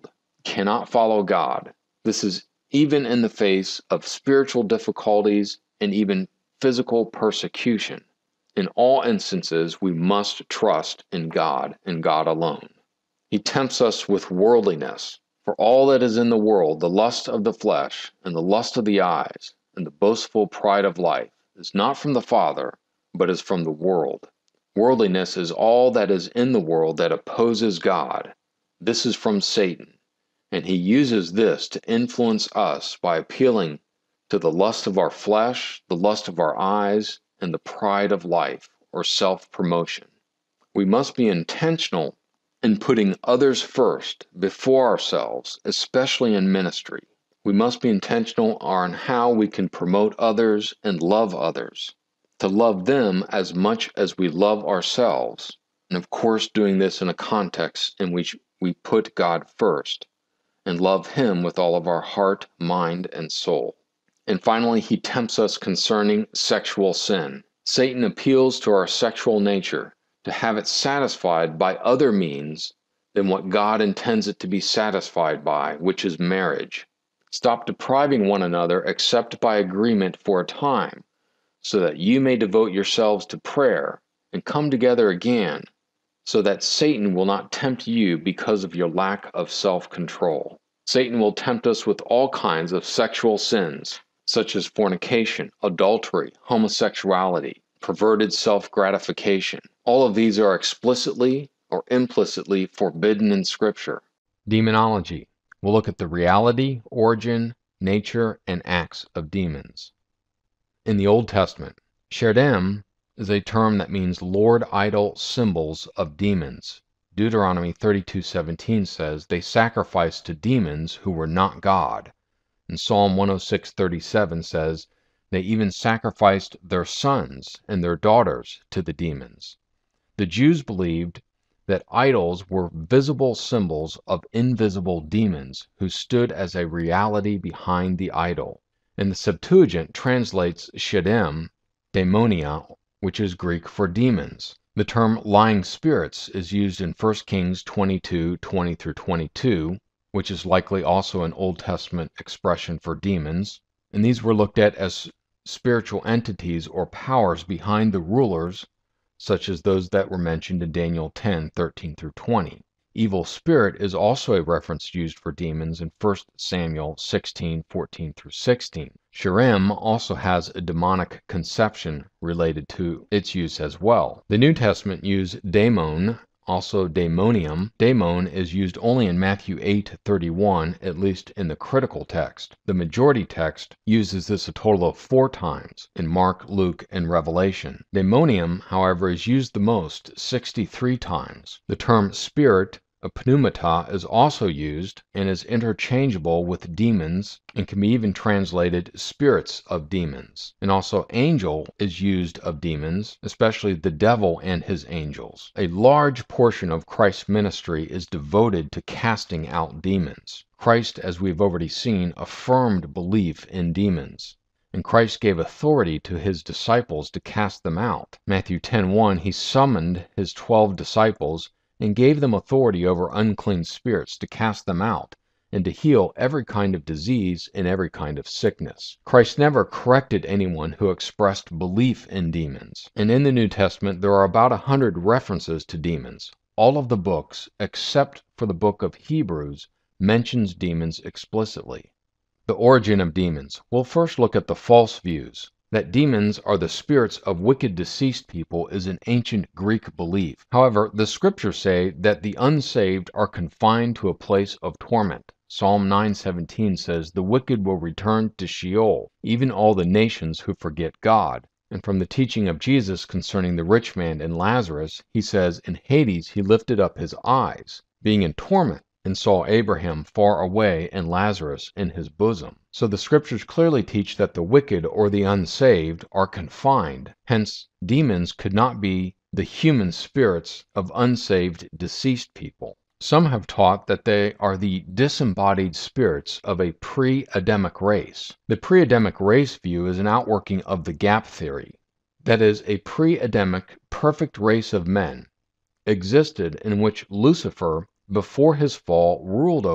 cannot follow God. This is even in the face of spiritual difficulties and even physical persecution. In all instances, we must trust in God and God alone. He tempts us with worldliness. For all that is in the world, the lust of the flesh, and the lust of the eyes, and the boastful pride of life, is not from the Father, but is from the world. Worldliness is all that is in the world that opposes God. This is from Satan, and he uses this to influence us by appealing to the lust of our flesh, the lust of our eyes, and the pride of life, or self-promotion. We must be intentional in putting others first before ourselves, especially in ministry. We must be intentional on how we can promote others and love others, to love them as much as we love ourselves, and of course doing this in a context in which we put God first and love Him with all of our heart, mind, and soul. And finally, he tempts us concerning sexual sin. Satan appeals to our sexual nature to have it satisfied by other means than what God intends it to be satisfied by, which is marriage. Stop depriving one another except by agreement for a time, so that you may devote yourselves to prayer and come together again, so that Satan will not tempt you because of your lack of self-control. Satan will tempt us with all kinds of sexual sins, such as fornication, adultery, homosexuality, perverted self-gratification. All of these are explicitly or implicitly forbidden in Scripture. Demonology. We'll look at the reality, origin, nature, and acts of demons. In the Old Testament, Sherdem is a term that means Lord idol symbols of demons. Deuteronomy 32:17 says they sacrificed to demons who were not God. And Psalm 106:37 says they even sacrificed their sons and their daughters to the demons. The Jews believed that idols were visible symbols of invisible demons who stood as a reality behind the idol. And the Septuagint translates Shedem, daimonia, which is Greek for demons. The term lying spirits is used in 1 Kings 22:20-22, which is likely also an Old Testament expression for demons. And these were looked at as spiritual entities or powers behind the rulers, such as those that were mentioned in Daniel 10:13-20. Evil spirit is also a reference used for demons in 1 Samuel 16:14-16. Shirem also has a demonic conception related to its use as well. The New Testament use daemon, also daemonium. Daemon is used only in Matthew 8:31, at least in the critical text. The majority text uses this a total of 4 times in Mark, Luke, and Revelation. Daemonium, however, is used the most, 63 times. The term spirit, pneumata, is also used and is interchangeable with demons and can be even translated spirits of demons. And also angel is used of demons, especially the devil and his angels. A large portion of Christ's ministry is devoted to casting out demons. Christ, as we've already seen, affirmed belief in demons. And Christ gave authority to his disciples to cast them out. Matthew 10:1, he summoned his 12 disciples and gave them authority over unclean spirits to cast them out and to heal every kind of disease and every kind of sickness. Christ never corrected anyone who expressed belief in demons. And in the New Testament, there are about 100 references to demons. All of the books, except for the book of Hebrews, mentions demons explicitly. The origin of demons. We'll first look at the false views. That demons are the spirits of wicked deceased people is an ancient Greek belief. However, the scriptures say that the unsaved are confined to a place of torment. Psalm 9:17 says, "The wicked will return to Sheol, even all the nations who forget God." And from the teaching of Jesus concerning the rich man and Lazarus, he says, "In Hades he lifted up his eyes, being in torment, and saw Abraham far away and Lazarus in his bosom." So the scriptures clearly teach that the wicked or the unsaved are confined. Hence, demons could not be the human spirits of unsaved deceased people. Some have taught that they are the disembodied spirits of a pre-Adamic race. The pre-Adamic race view is an outworking of the gap theory. That is, a pre-Adamic perfect race of men existed in which Lucifer, before his fall, ruled over.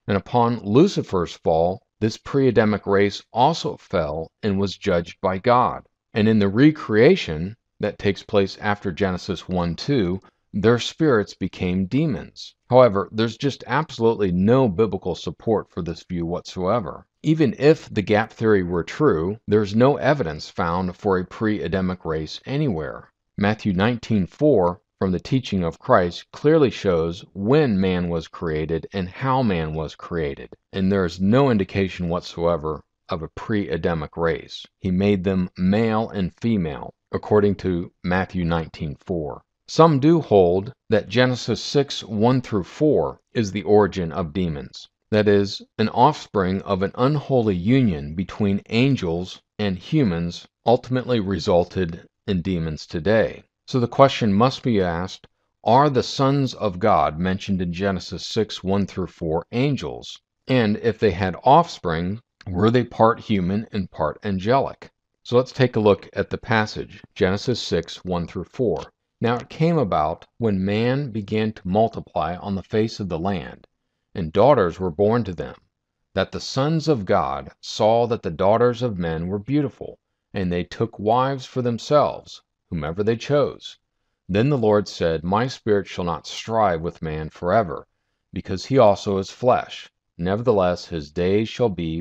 And upon Lucifer's fall, this pre-Adamic race also fell and was judged by God. And in the recreation that takes place after Genesis 1-2, their spirits became demons. However, there's just absolutely no biblical support for this view whatsoever. Even if the gap theory were true, there's no evidence found for a pre-Adamic race anywhere. Matthew 19:4 from the teaching of Christ clearly shows when man was created and how man was created, and there is no indication whatsoever of a pre-Adamic race. He made them male and female, according to Matthew 19:4. Some do hold that Genesis 6:1-4 is the origin of demons. That is, an offspring of an unholy union between angels and humans ultimately resulted in demons today. So the question must be asked, are the sons of God mentioned in Genesis 6:1-4 angels? And if they had offspring, were they part human and part angelic? So let's take a look at the passage, Genesis 6:1-4. Now it came about when man began to multiply on the face of the land, and daughters were born to them, that the sons of God saw that the daughters of men were beautiful, and they took wives for themselves, whomever they chose. Then the Lord said, My spirit shall not strive with man forever, because he also is flesh. Nevertheless his days shall be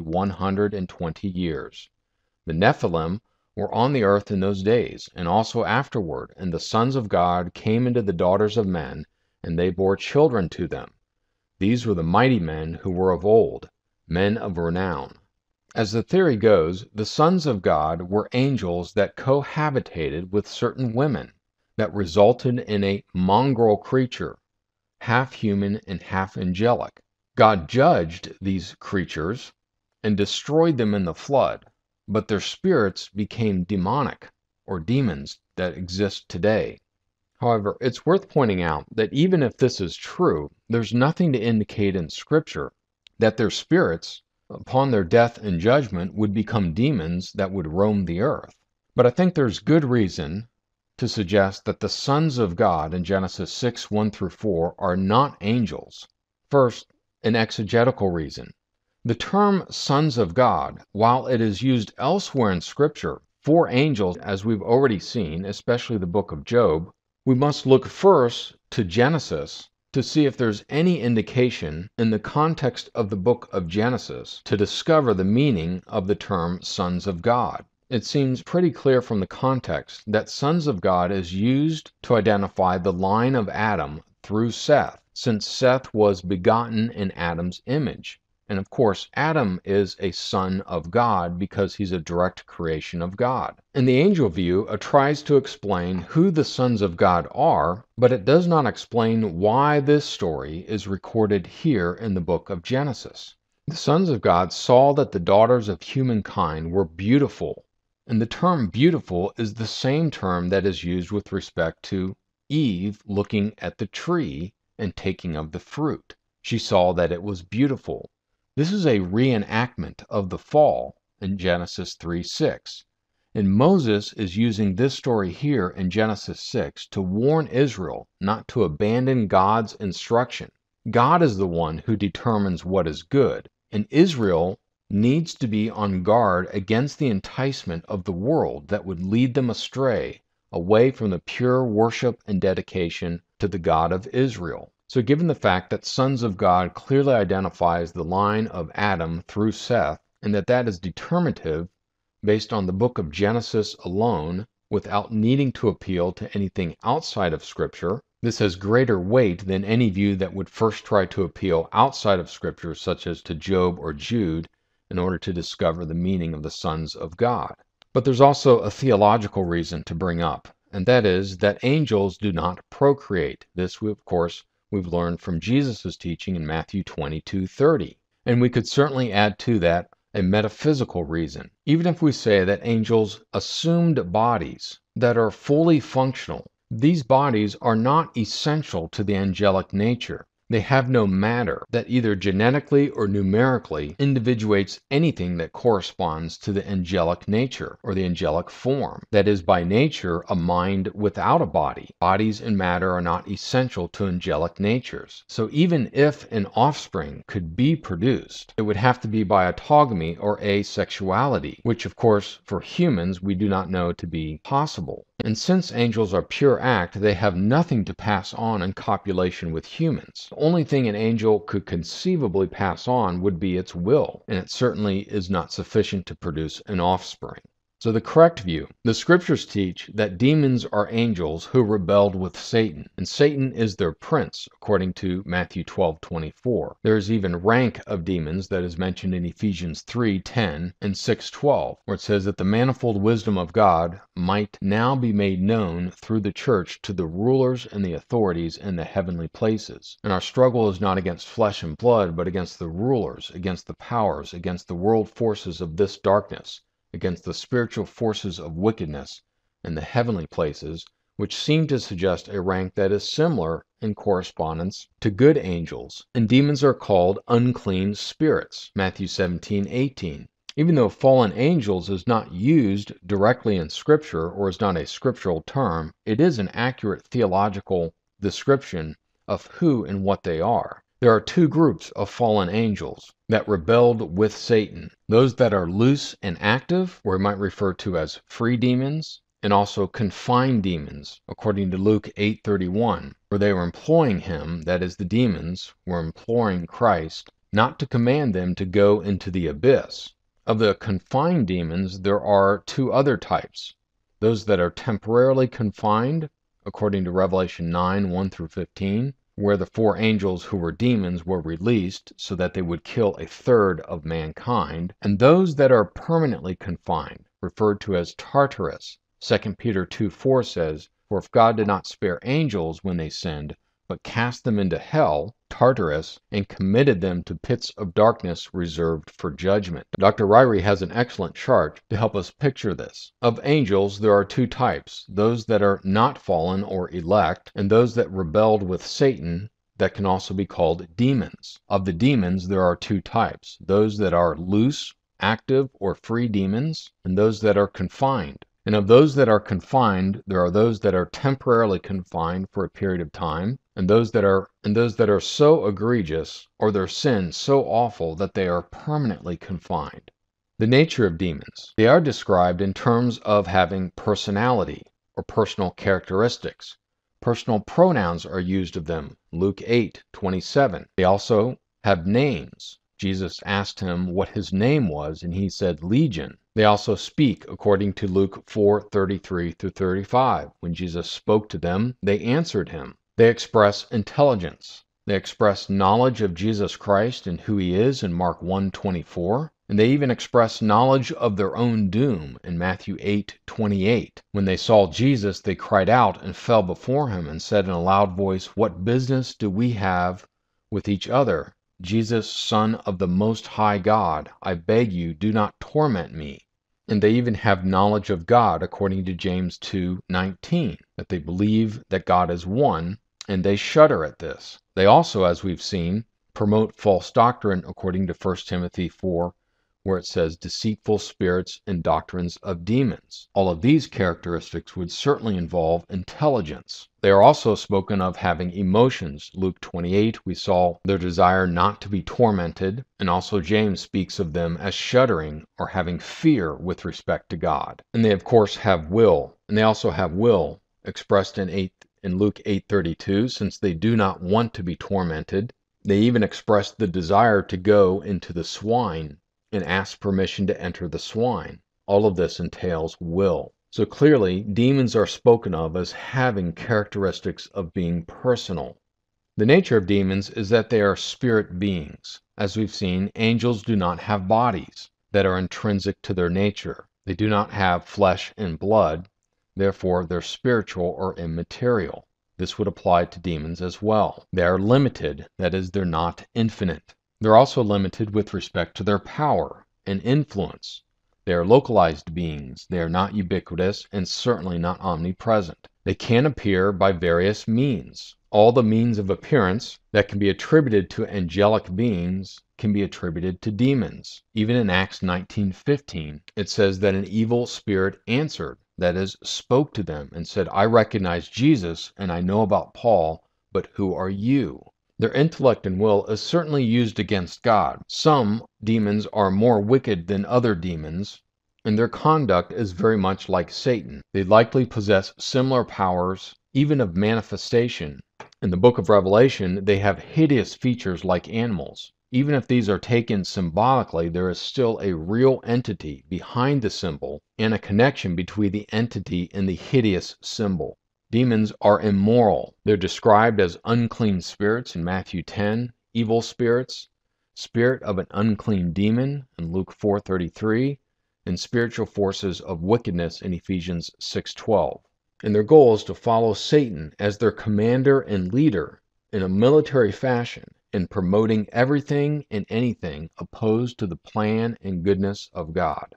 120 years. The Nephilim were on the earth in those days, and also afterward, and the sons of God came into the daughters of men, and they bore children to them. These were the mighty men who were of old, men of renown. As the theory goes, the sons of God were angels that cohabitated with certain women, that resulted in a mongrel creature, half human and half angelic. God judged these creatures and destroyed them in the flood, but their spirits became demonic, or demons that exist today. However, it's worth pointing out that even if this is true, there's nothing to indicate in Scripture that their spirits, upon their death and judgment, would become demons that would roam the earth. But I think there's good reason to suggest that the sons of God in Genesis 6:1-4 are not angels. First, an exegetical reason. The term sons of God, while it is used elsewhere in Scripture for angels, as we've already seen, especially the book of Job, we must look first to Genesis to see if there's any indication in the context of the book of Genesis to discover the meaning of the term sons of God. It seems pretty clear from the context that sons of God is used to identify the line of Adam through Seth, since Seth was begotten in Adam's image. And of course, Adam is a son of God because he's a direct creation of God. And the angel view tries to explain who the sons of God are, but it does not explain why this story is recorded here in the book of Genesis. The sons of God saw that the daughters of humankind were beautiful, and the term beautiful is the same term that is used with respect to Eve looking at the tree and taking of the fruit. She saw that it was beautiful. This is a reenactment of the fall in Genesis 3:6. And Moses is using this story here in Genesis 6 to warn Israel not to abandon God's instruction. God is the one who determines what is good, and Israel needs to be on guard against the enticement of the world that would lead them astray, away from the pure worship and dedication to the God of Israel. So given the fact that sons of God clearly identifies the line of Adam through Seth, and that is determinative based on the book of Genesis alone, without needing to appeal to anything outside of Scripture, this has greater weight than any view that would first try to appeal outside of Scripture, such as to Job or Jude, in order to discover the meaning of the sons of God. But there's also a theological reason to bring up, and that is that angels do not procreate. This, of course, we've learned from Jesus' teaching in Matthew 22:30. And we could certainly add to that a metaphysical reason. Even if we say that angels assumed bodies that are fully functional, these bodies are not essential to the angelic nature. They have no matter that either genetically or numerically individuates anything that corresponds to the angelic nature or the angelic form. That is, by nature, a mind without a body. Bodies and matter are not essential to angelic natures. So even if an offspring could be produced, it would have to be by autogamy or asexuality, which of course for humans we do not know to be possible. And since angels are pure act, they have nothing to pass on in copulation with humans. The only thing an angel could conceivably pass on would be its will, and it certainly is not sufficient to produce an offspring. So the correct view, the scriptures teach that demons are angels who rebelled with Satan, and Satan is their prince, according to Matthew 12:24. There is even rank of demons that is mentioned in Ephesians 3:10 and 6:12, where it says that the manifold wisdom of God might now be made known through the church to the rulers and the authorities in the heavenly places. And our struggle is not against flesh and blood, but against the rulers, against the powers, against the world forces of this darkness, against the spiritual forces of wickedness in the heavenly places, which seem to suggest a rank that is similar in correspondence to good angels. And demons are called unclean spirits, Matthew 17:18. Even though fallen angels is not used directly in Scripture or is not a scriptural term, it is an accurate theological description of who and what they are. There are two groups of fallen angels that rebelled with Satan. Those that are loose and active, or we might refer to as free demons, and also confined demons, according to Luke 8:31, where they were imploring him, that is the demons, were imploring Christ, not to command them to go into the abyss. Of the confined demons, there are two other types. Those that are temporarily confined, according to Revelation 9:1-15, where the four angels who were demons were released so that they would kill a third of mankind, and those that are permanently confined, referred to as Tartarus. 2 Peter 2:4 says, "For if God did not spare angels when they sinned, but cast them into hell, Tartarus, and committed them to pits of darkness reserved for judgment." Dr. Ryrie has an excellent chart to help us picture this. Of angels, there are two types, those that are not fallen or elect, and those that rebelled with Satan, that can also be called demons. Of the demons, there are two types, those that are loose, active, or free demons, and those that are confined. And of those that are confined, there are those that are temporarily confined for a period of time, and those that are so egregious or their sin so awful that they are permanently confined. The nature of demons. They are described in terms of having personality or personal characteristics. Personal pronouns are used of them, Luke 8:27. They also have names. Jesus asked him what his name was, and he said Legion. They also speak, according to Luke 4:33-35. When Jesus spoke to them, they answered him. They express intelligence. They express knowledge of Jesus Christ and who he is in Mark 1:24. And they even express knowledge of their own doom in Matthew 8:28. When they saw Jesus, they cried out and fell before him and said in a loud voice, "What business do we have with each other? Jesus, Son of the Most High God, I beg you, do not torment me." And they even have knowledge of God, according to James 2:19, that they believe that God is one, and they shudder at this. They also, as we've seen, promote false doctrine, according to 1 Timothy 4, where it says deceitful spirits and doctrines of demons. All of these characteristics would certainly involve intelligence. They are also spoken of having emotions. Luke 28, we saw their desire not to be tormented, and also James speaks of them as shuddering or having fear with respect to God. And they of course have will, and they also have will expressed in Luke 8:32, since they do not want to be tormented. They even express the desire to go into the swine and ask permission to enter the swine. All of this entails will. So clearly, demons are spoken of as having characteristics of being personal. The nature of demons is that they are spirit beings. As we've seen, angels do not have bodies that are intrinsic to their nature. They do not have flesh and blood, therefore they're spiritual or immaterial. This would apply to demons as well. They are limited, that is, they're not infinite. They're also limited with respect to their power and influence. They are localized beings. They are not ubiquitous and certainly not omnipresent. They can appear by various means. All the means of appearance that can be attributed to angelic beings can be attributed to demons. Even in Acts 19:15, it says that an evil spirit answered, that is, spoke to them and said, I recognize Jesus and I know about Paul, but who are you? Their intellect and will is certainly used against God. Some demons are more wicked than other demons, and their conduct is very much like Satan. They likely possess similar powers, even of manifestation. In the book of Revelation, they have hideous features like animals. Even if these are taken symbolically, there is still a real entity behind the symbol and a connection between the entity and the hideous symbol. Demons are immoral. They're described as unclean spirits in Matthew 10, evil spirits, spirit of an unclean demon in Luke 4:33, and spiritual forces of wickedness in Ephesians 6:12. And their goal is to follow Satan as their commander and leader in a military fashion in promoting everything and anything opposed to the plan and goodness of God.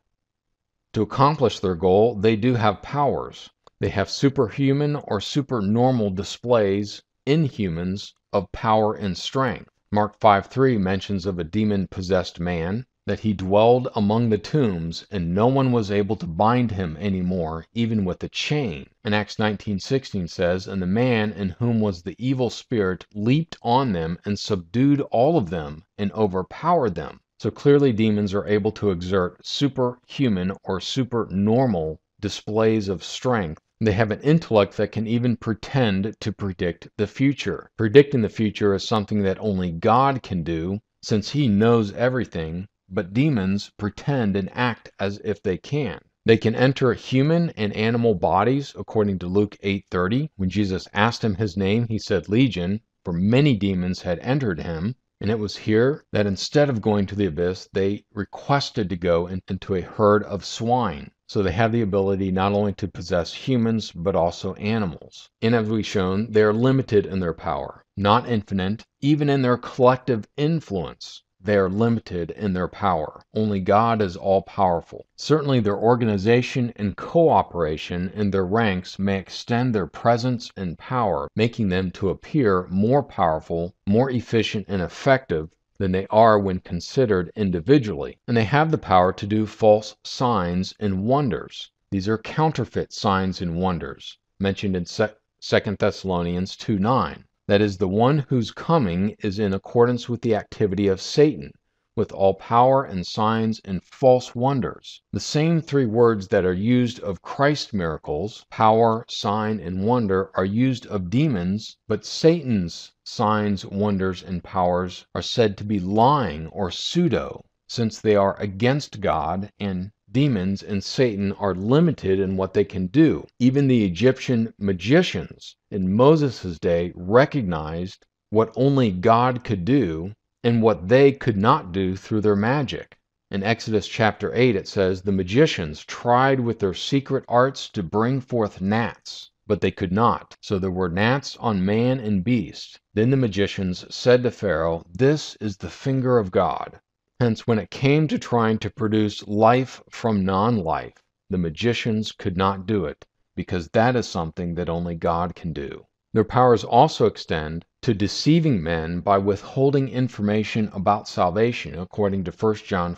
To accomplish their goal, they do have powers. They have superhuman or supernormal displays in humans of power and strength. Mark 5:3 mentions of a demon-possessed man that he dwelled among the tombs and no one was able to bind him any more, even with a chain. And Acts 19:16 says, and the man in whom was the evil spirit leaped on them and subdued all of them and overpowered them. So clearly demons are able to exert superhuman or supernormal displays of strength. They have an intellect that can even pretend to predict the future. Predicting the future is something that only God can do, since He knows everything, but demons pretend and act as if they can. They can enter human and animal bodies, according to Luke 8:30. When Jesus asked him his name, he said Legion, for many demons had entered him. And it was here that instead of going to the abyss, they requested to go into a herd of swine. So they have the ability not only to possess humans, but also animals. And as we've shown, they are limited in their power, not infinite, even in their collective influence. They are limited in their power. Only God is all-powerful. Certainly their organization and cooperation in their ranks may extend their presence and power, making them to appear more powerful, more efficient and effective than they are when considered individually. And they have the power to do false signs and wonders. These are counterfeit signs and wonders, mentioned in 2 Thessalonians 2:9. That is, the one whose coming is in accordance with the activity of Satan, with all power and signs and false wonders. The same three words that are used of Christ's miracles, power, sign, and wonder, are used of demons, but Satan's signs, wonders, and powers are said to be lying or pseudo, since they are against God, and demons and Satan are limited in what they can do. Even the Egyptian magicians in Moses' day recognized what only God could do and what they could not do through their magic. In Exodus chapter 8 it says, the magicians tried with their secret arts to bring forth gnats, but they could not. So there were gnats on man and beast. Then the magicians said to Pharaoh, this is the finger of God. Hence, when it came to trying to produce life from non-life, the magicians could not do it, because that is something that only God can do. Their powers also extend to deceiving men by withholding information about salvation, according to 1 John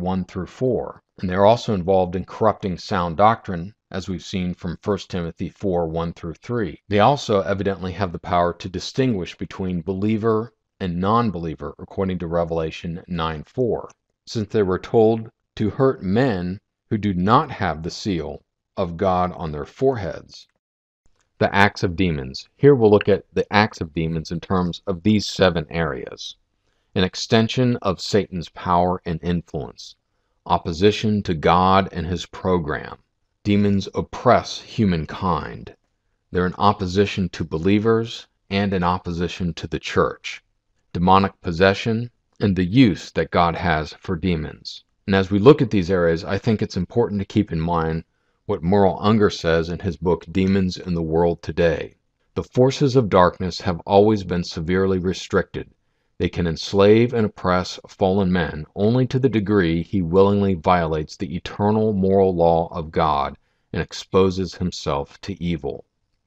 4:1-4. And they are also involved in corrupting sound doctrine, as we've seen from 1 Timothy 4:1-3. They also evidently have the power to distinguish between believer and non-believer, according to Revelation 9:4, since they were told to hurt men who do not have the seal of God on their foreheads. The acts of demons. Here we'll look at the acts of demons in terms of these 7 areas. An extension of Satan's power and influence. Opposition to God and His program. Demons oppress humankind. They're in opposition to believers and in opposition to the church. Demonic possession, and the use that God has for demons. And as we look at these areas, I think it's important to keep in mind what Merle Unger says in his book, Demons in the World Today. The forces of darkness have always been severely restricted. They can enslave and oppress fallen men only to the degree he willingly violates the eternal moral law of God and exposes himself to evil.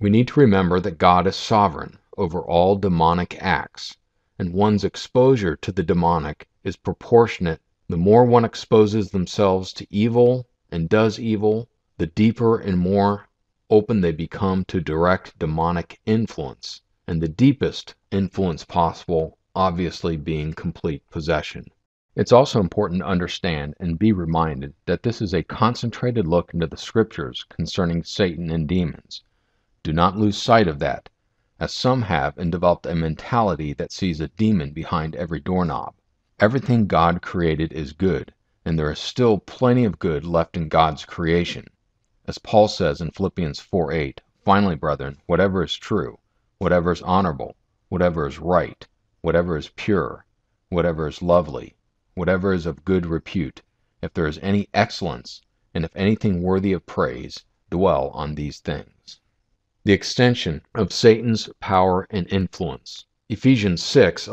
We need to remember that God is sovereign over all demonic acts, and one's exposure to the demonic is proportionate. The more one exposes themselves to evil and does evil, the deeper and more open they become to direct demonic influence, and the deepest influence possible obviously being complete possession. It's also important to understand and be reminded that this is a concentrated look into the scriptures concerning Satan and demons. Do not lose sight of that, as some have and developed a mentality that sees a demon behind every doorknob. Everything God created is good, and there is still plenty of good left in God's creation. As Paul says in Philippians 4:8, "Finally, brethren, whatever is true, whatever is honorable, whatever is right, whatever is pure, whatever is lovely, whatever is of good repute, if there is any excellence, and if anything worthy of praise, dwell on these things." The extension of Satan's power and influence. Ephesians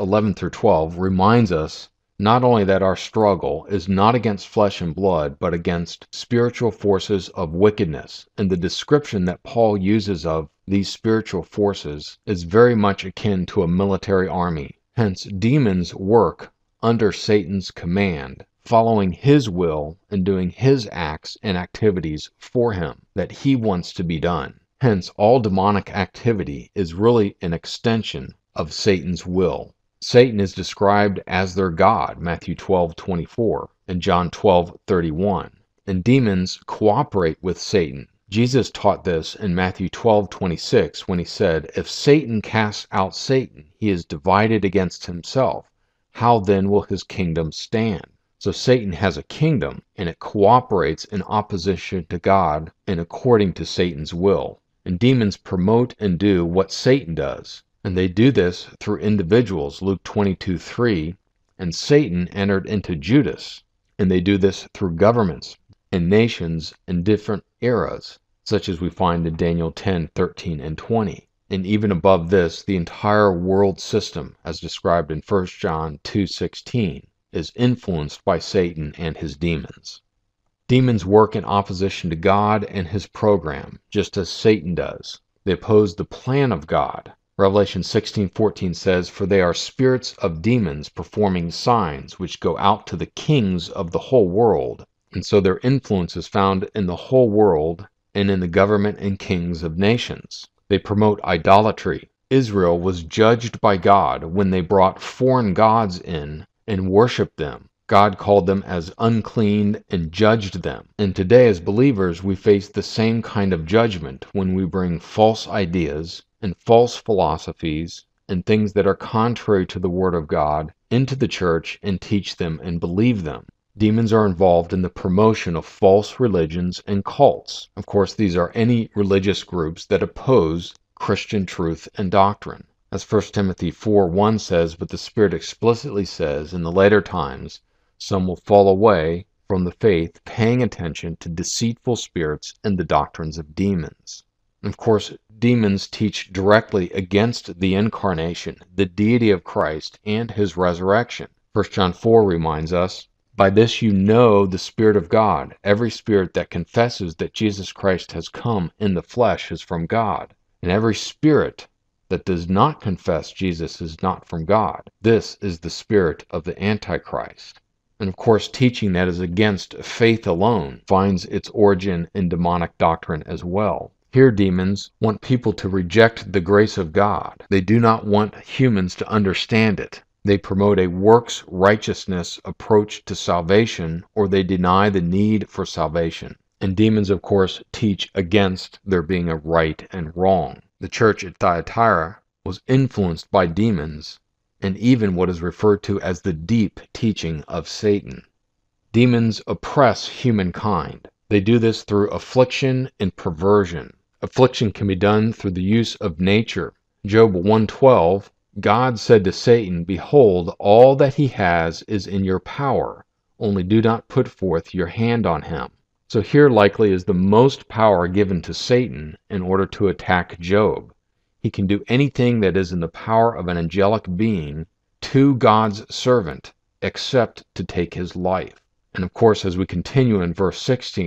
6:11-12 reminds us not only that our struggle is not against flesh and blood, but against spiritual forces of wickedness, and the description that Paul uses of these spiritual forces is very much akin to a military army. Hence, demons work under Satan's command, following his will and doing his acts and activities for him that he wants to be done. Hence, all demonic activity is really an extension of Satan's will. Satan is described as their god, Matthew 12:24 and John 12:31, and demons cooperate with Satan. Jesus taught this in Matthew 12:26 when he said, "If Satan casts out Satan, he is divided against himself. How then will his kingdom stand?" So Satan has a kingdom, and it cooperates in opposition to God and according to Satan's will. And demons promote and do what Satan does. And they do this through individuals, Luke 22:3, and Satan entered into Judas. And they do this through governments and nations in different eras, such as we find in Daniel 10:13 and 20. And even above this, the entire world system, as described in 1 John 2:16, is influenced by Satan and his demons. Demons work in opposition to God and his program, just as Satan does. They oppose the plan of God. Revelation 16:14 says, "For they are spirits of demons performing signs, which go out to the kings of the whole world." And so their influence is found in the whole world and in the government and kings of nations. They promote idolatry. Israel was judged by God when they brought foreign gods in and worshiped them. God called them as unclean and judged them. And today as believers, we face the same kind of judgment when we bring false ideas and false philosophies and things that are contrary to the Word of God into the church and teach them and believe them. Demons are involved in the promotion of false religions and cults. Of course, these are any religious groups that oppose Christian truth and doctrine. As 1 Timothy 4:1 says, "But the Spirit explicitly says, in the later times, some will fall away from the faith, paying attention to deceitful spirits and the doctrines of demons." And of course, demons teach directly against the incarnation, the deity of Christ, and his resurrection. 1 John 4 reminds us, "By this you know the Spirit of God. Every spirit that confesses that Jesus Christ has come in the flesh is from God. And every spirit that does not confess Jesus is not from God. This is the spirit of the Antichrist." And of course, teaching that is against faith alone finds its origin in demonic doctrine as well. Here, demons want people to reject the grace of God. They do not want humans to understand it. They promote a works righteousness approach to salvation, or they deny the need for salvation. And demons, of course, teach against there being a right and wrong. The church at Thyatira was influenced by demons and even what is referred to as the deep teaching of Satan. Demons oppress humankind. They do this through affliction and perversion. Affliction can be done through the use of nature. Job 1:12, God said to Satan, "Behold, all that he has is in your power, only do not put forth your hand on him." So here likely is the most power given to Satan in order to attack Job. He can do anything that is in the power of an angelic being to God's servant, except to take his life. And of course, as we continue in verse 16,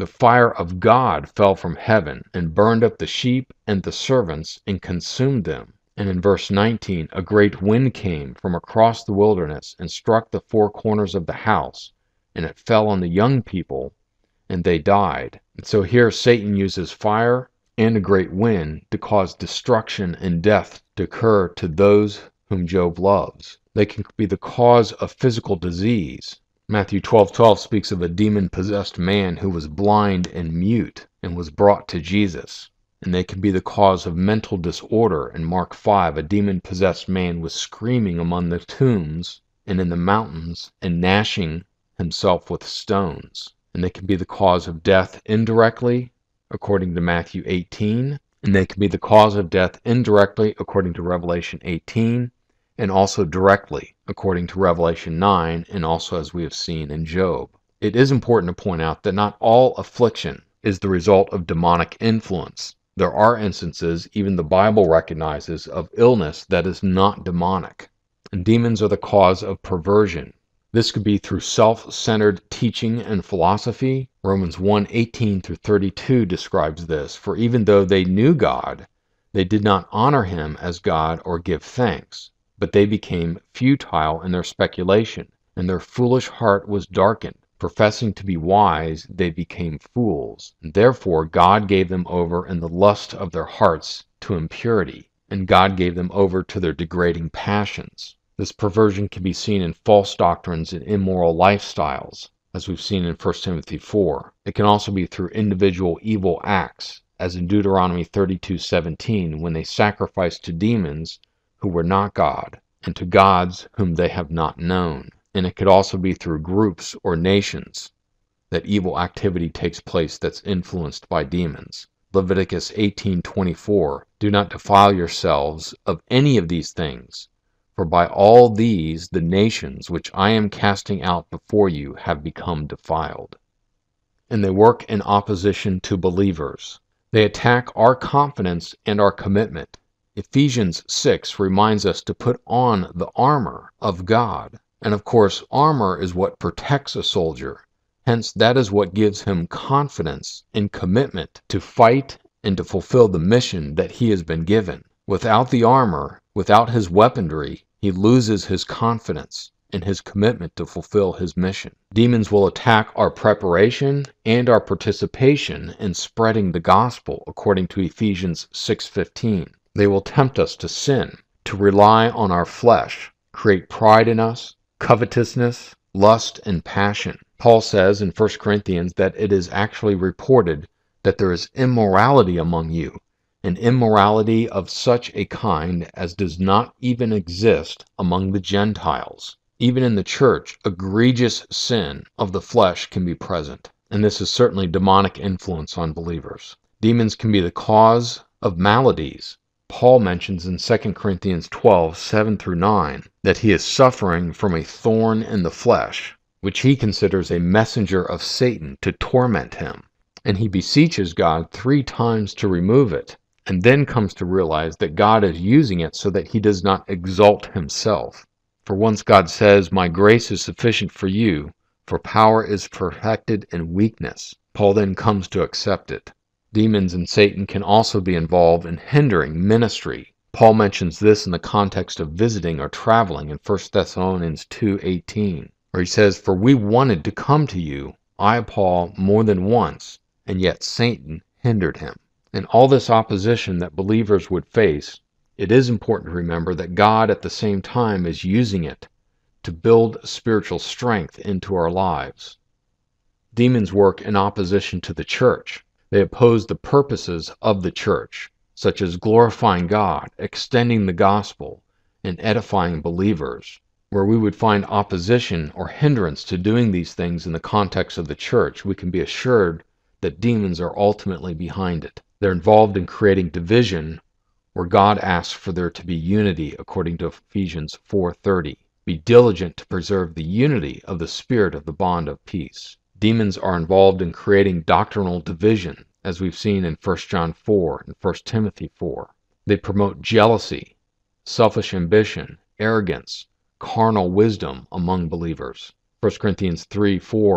The fire of God fell from heaven and burned up the sheep and the servants and consumed them. And in verse 19, a great wind came from across the wilderness and struck the four corners of the house, and it fell on the young people, and they died. And so here Satan uses fire and a great wind to cause destruction and death to occur to those whom Job loves. They can be the cause of physical disease. Matthew 12:12 speaks of a demon-possessed man who was blind and mute and was brought to Jesus. And they can be the cause of mental disorder. In Mark 5, a demon-possessed man was screaming among the tombs and in the mountains and gnashing himself with stones. And they can be the cause of death indirectly, according to Matthew 18. And they can be the cause of death indirectly, according to Revelation 18. And also directly, according to Revelation 9, and also as we have seen in Job. It is important to point out that not all affliction is the result of demonic influence. There are instances, even the Bible recognizes, of illness that is not demonic. And demons are the cause of perversion. This could be through self-centered teaching and philosophy. Romans 1:18-32 describes this. For even though they knew God, they did not honor him as God or give thanks. But they became futile in their speculation, and their foolish heart was darkened. Professing to be wise, they became fools. And therefore God gave them over in the lust of their hearts to impurity, and God gave them over to their degrading passions. This perversion can be seen in false doctrines and immoral lifestyles, as we've seen in 1 Timothy 4. It can also be through individual evil acts, as in Deuteronomy 32:17, when they sacrificed to demons who were not God, and to gods whom they have not known. And it could also be through groups or nations that evil activity takes place that's influenced by demons. Leviticus 18:24, do not defile yourselves of any of these things, for by all these the nations which I am casting out before you have become defiled. And they work in opposition to believers. They attack our confidence and our commitment. Ephesians 6 reminds us to put on the armor of God. And of course, armor is what protects a soldier. Hence, that is what gives him confidence and commitment to fight and to fulfill the mission that he has been given. Without the armor, without his weaponry, he loses his confidence and his commitment to fulfill his mission. Demons will attack our preparation and our participation in spreading the gospel, according to Ephesians 6:15. They will tempt us to sin, to rely on our flesh, create pride in us, covetousness, lust, and passion. Paul says in 1 Corinthians that it is actually reported that there is immorality among you, an immorality of such a kind as does not even exist among the Gentiles. Even in the church, egregious sin of the flesh can be present, and this is certainly demonic influence on believers. Demons can be the cause of maladies. Paul mentions in 2 Corinthians 12:7-9 that he is suffering from a thorn in the flesh, which he considers a messenger of Satan to torment him. And he beseeches God 3 times to remove it, and then comes to realize that God is using it so that he does not exalt himself. For once God says, "My grace is sufficient for you, for power is perfected in weakness," Paul then comes to accept it. Demons and Satan can also be involved in hindering ministry. Paul mentions this in the context of visiting or traveling in 1 Thessalonians 2:18, where he says, "For we wanted to come to you, I, Paul, more than once, and yet Satan hindered him." In all this opposition that believers would face, it is important to remember that God at the same time is using it to build spiritual strength into our lives. Demons work in opposition to the church. They oppose the purposes of the church, such as glorifying God, extending the gospel, and edifying believers. Where we would find opposition or hindrance to doing these things in the context of the church, we can be assured that demons are ultimately behind it. They're involved in creating division, where God asks for there to be unity, according to Ephesians 4:30. Be diligent to preserve the unity of the spirit of the bond of peace. Demons are involved in creating doctrinal division, as we've seen in 1 John 4 and 1 Timothy 4. They promote jealousy, selfish ambition, arrogance, carnal wisdom among believers. 1 Corinthians 3:4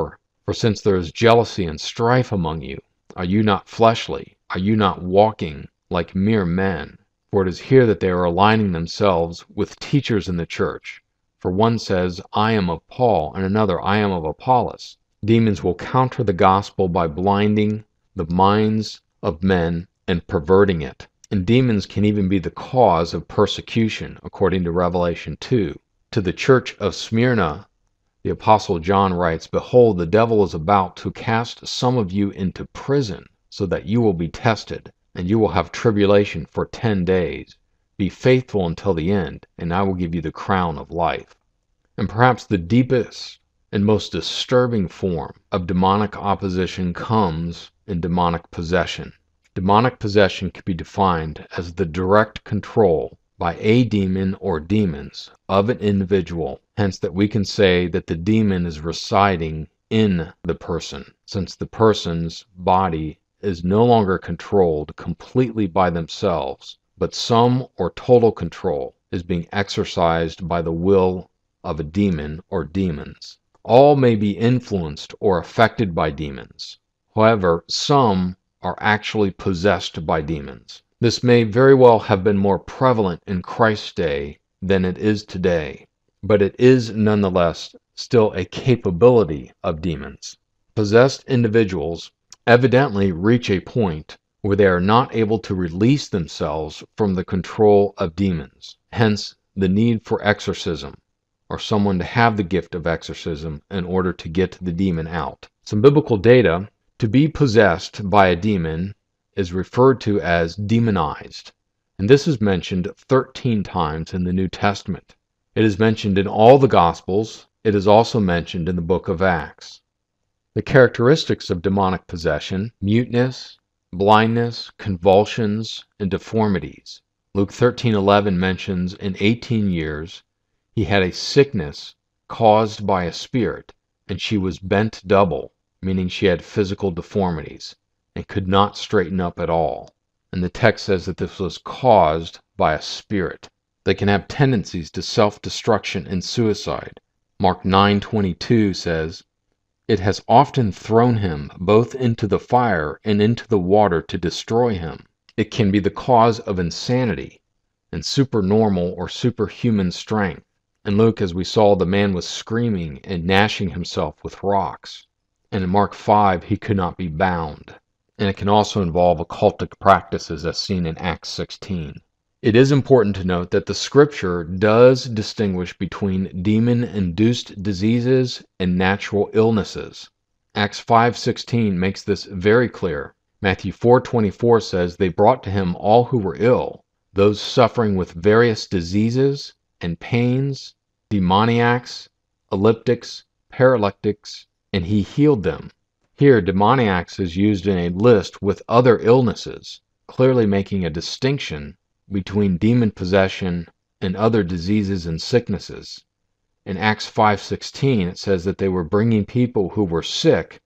For since there is jealousy and strife among you, are you not fleshly? Are you not walking like mere men? For it is here that they are aligning themselves with teachers in the church. For one says, I am of Paul, and another, I am of Apollos. Demons will counter the gospel by blinding the minds of men and perverting it. And demons can even be the cause of persecution, according to Revelation 2. To the church of Smyrna, the Apostle John writes, Behold, the devil is about to cast some of you into prison, so that you will be tested, and you will have tribulation for 10 days. Be faithful until the end, and I will give you the crown of life. And perhaps the deepest and most disturbing form of demonic opposition comes in demonic possession. Demonic possession can be defined as the direct control by a demon or demons of an individual, hence that we can say that the demon is residing in the person, since the person's body is no longer controlled completely by themselves, but some or total control is being exercised by the will of a demon or demons. All may be influenced or affected by demons. However, some are actually possessed by demons. This may very well have been more prevalent in Christ's day than it is today, but it is nonetheless still a capability of demons. Possessed individuals evidently reach a point where they are not able to release themselves from the control of demons, hence the need for exorcism, or someone to have the gift of exorcism in order to get the demon out. Some biblical data: to be possessed by a demon is referred to as demonized, and this is mentioned 13 times in the New Testament. It is mentioned in all the Gospels. It is also mentioned in the book of Acts. The characteristics of demonic possession: muteness, blindness, convulsions, and deformities. Luke 13:11 mentions in 18 years he had a sickness caused by a spirit, and she was bent double, meaning she had physical deformities and could not straighten up at all. And the text says that this was caused by a spirit. They can have tendencies to self-destruction and suicide. Mark 9:22 says, It has often thrown him both into the fire and into the water to destroy him. It can be the cause of insanity and supernormal or superhuman strength. In Luke, as we saw, the man was screaming and gnashing himself with rocks. And in Mark 5, he could not be bound. And it can also involve occultic practices as seen in Acts 16. It is important to note that the scripture does distinguish between demon-induced diseases and natural illnesses. Acts 5:16 makes this very clear. Matthew 4:24 says, They brought to him all who were ill, those suffering with various diseases and pains, demoniacs, epileptics, paralytics, and he healed them. Here, demoniacs is used in a list with other illnesses, clearly making a distinction between demon possession and other diseases and sicknesses. In Acts 5:16, it says that they were bringing people who were sick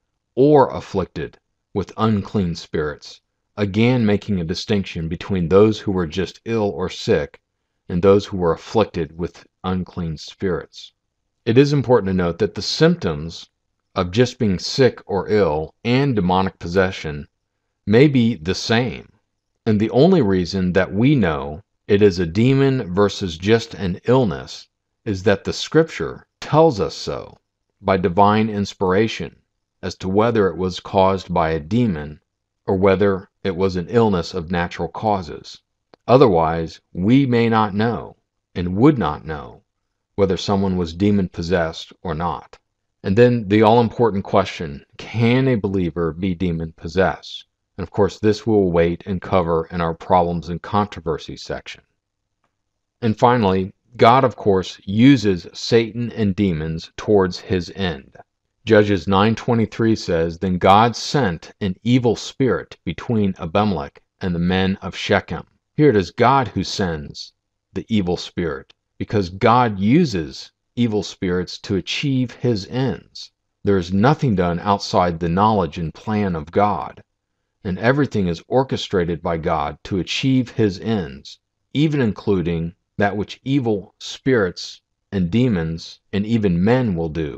or afflicted with unclean spirits, again making a distinction between those who were just ill or sick and those who were afflicted with unclean spirits. It is important to note that the symptoms of just being sick or ill and demonic possession may be the same. And the only reason that we know it is a demon versus just an illness is that the scripture tells us so by divine inspiration as to whether it was caused by a demon or whether it was an illness of natural causes. Otherwise, we may not know and would not know whether someone was demon-possessed or not. And then the all-important question, can a believer be demon-possessed? And of course, this we'll wait and cover in our Problems and Controversies section. And finally, God, of course, uses Satan and demons towards his end. Judges 9:23 says, Then God sent an evil spirit between Abimelech and the men of Shechem. Here it is God who sends the evil spirit, because God uses evil spirits to achieve his ends. There is nothing done outside the knowledge and plan of God, and everything is orchestrated by God to achieve his ends, even including that which evil spirits and demons and even men will do.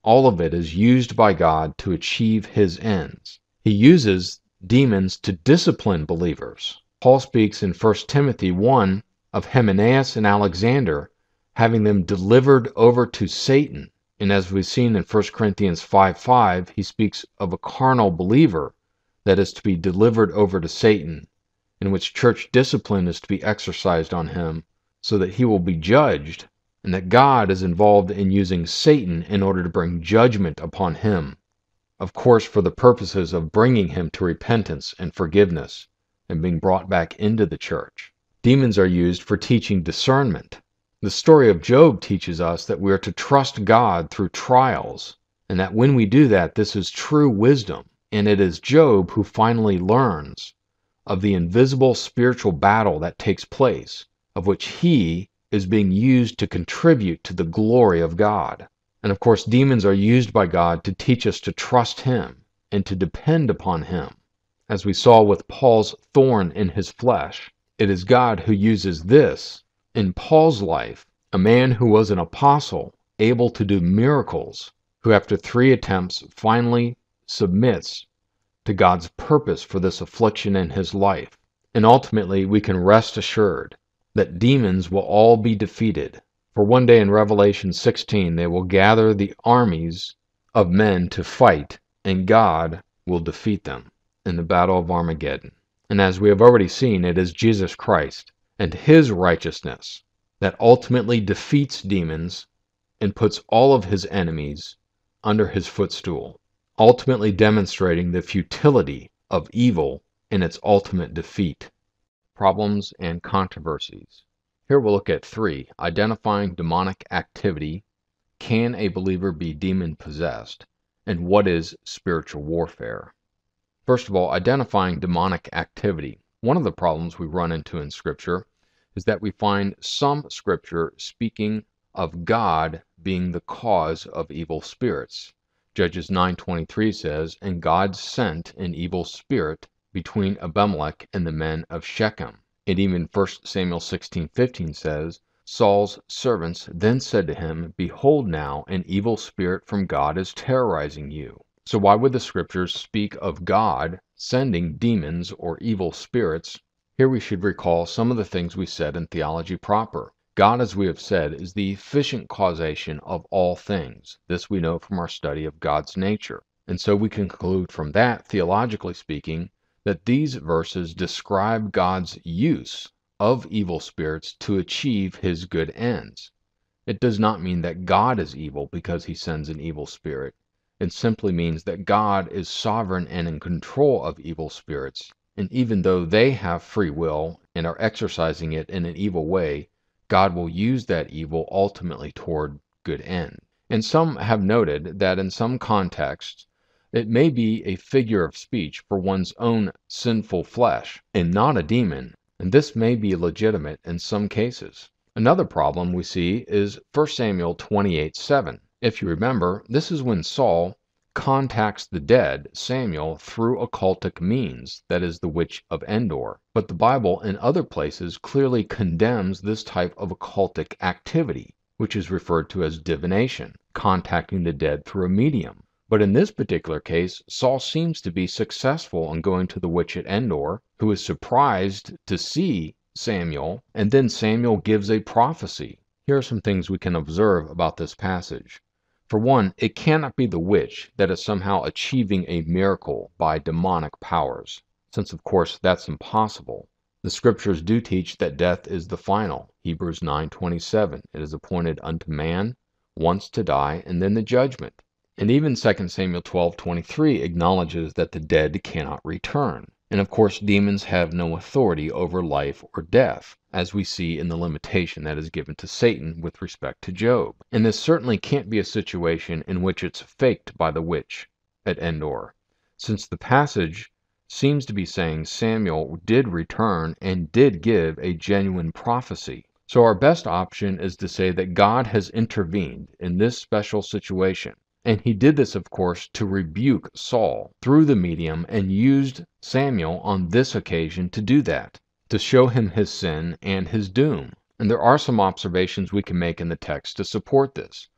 All of it is used by God to achieve his ends. He uses demons to discipline believers. Paul speaks in 1 Timothy 1 of Hymenaeus and Alexander having them delivered over to Satan. And as we've seen in 1 Corinthians 5:5, he speaks of a carnal believer that is to be delivered over to Satan, in which church discipline is to be exercised on him so that he will be judged, and that God is involved in using Satan in order to bring judgment upon him, of course for the purposes of bringing him to repentance and forgiveness and being brought back into the church. Demons are used for teaching discernment. The story of Job teaches us that we are to trust God through trials, and that when we do that, this is true wisdom, and it is Job who finally learns of the invisible spiritual battle that takes place, of which he is being used to contribute to the glory of God. And of course, demons are used by God to teach us to trust him and to depend upon him. As we saw with Paul's thorn in his flesh, it is God who uses this in Paul's life, a man who was an apostle, able to do miracles, who after 3 attempts finally submits to God's purpose for this affliction in his life. And ultimately, we can rest assured that demons will all be defeated. For one day in Revelation 16, they will gather the armies of men to fight, and God will defeat them in the battle of Armageddon. And as we have already seen, it is Jesus Christ and his righteousness that ultimately defeats demons and puts all of his enemies under his footstool, ultimately demonstrating the futility of evil in its ultimate defeat. Problems and controversies. Here we'll look at 3. Identifying demonic activity. Can a believer be demon-possessed? And what is spiritual warfare? First of all, identifying demonic activity. One of the problems we run into in Scripture is that we find some Scripture speaking of God being the cause of evil spirits. Judges 9:23 says, "And God sent an evil spirit between Abimelech and the men of Shechem." And even 1 Samuel 16:15 says, "Saul's servants then said to him, Behold now, an evil spirit from God is terrorizing you." So why would the Scriptures speak of God sending demons or evil spirits? Here we should recall some of the things we said in Theology Proper. God, as we have said, is the efficient causation of all things. This we know from our study of God's nature. And so we conclude from that, theologically speaking, that these verses describe God's use of evil spirits to achieve his good ends. It does not mean that God is evil because he sends an evil spirit. It simply means that God is sovereign and in control of evil spirits, and even though they have free will and are exercising it in an evil way, God will use that evil ultimately toward good end. And some have noted that in some contexts, it may be a figure of speech for one's own sinful flesh and not a demon, and this may be legitimate in some cases. Another problem we see is 1 Samuel 28:7. If you remember, this is when Saul contacts the dead Samuel through occultic means, that is, the witch of Endor. But the Bible in other places clearly condemns this type of occultic activity, which is referred to as divination, contacting the dead through a medium. But in this particular case, Saul seems to be successful in going to the witch at Endor, who is surprised to see Samuel, and then Samuel gives a prophecy. Here are some things we can observe about this passage. For one, it cannot be the witch that is somehow achieving a miracle by demonic powers, since of course that's impossible. The Scriptures do teach that death is the final. Hebrews 9:27. It is appointed unto man once to die, and then the judgment. And even 2 Samuel 12:23 acknowledges that the dead cannot return. And of course, demons have no authority over life or death, as we see in the limitation that is given to Satan with respect to Job. And this certainly can't be a situation in which it's faked by the witch at Endor, since the passage seems to be saying Samuel did return and did give a genuine prophecy. So our best option is to say that God has intervened in this special situation. And he did this, of course, to rebuke Saul through the medium, and used Samuel on this occasion to do that, to show him his sin and his doom. And there are some observations we can make in the text to support this.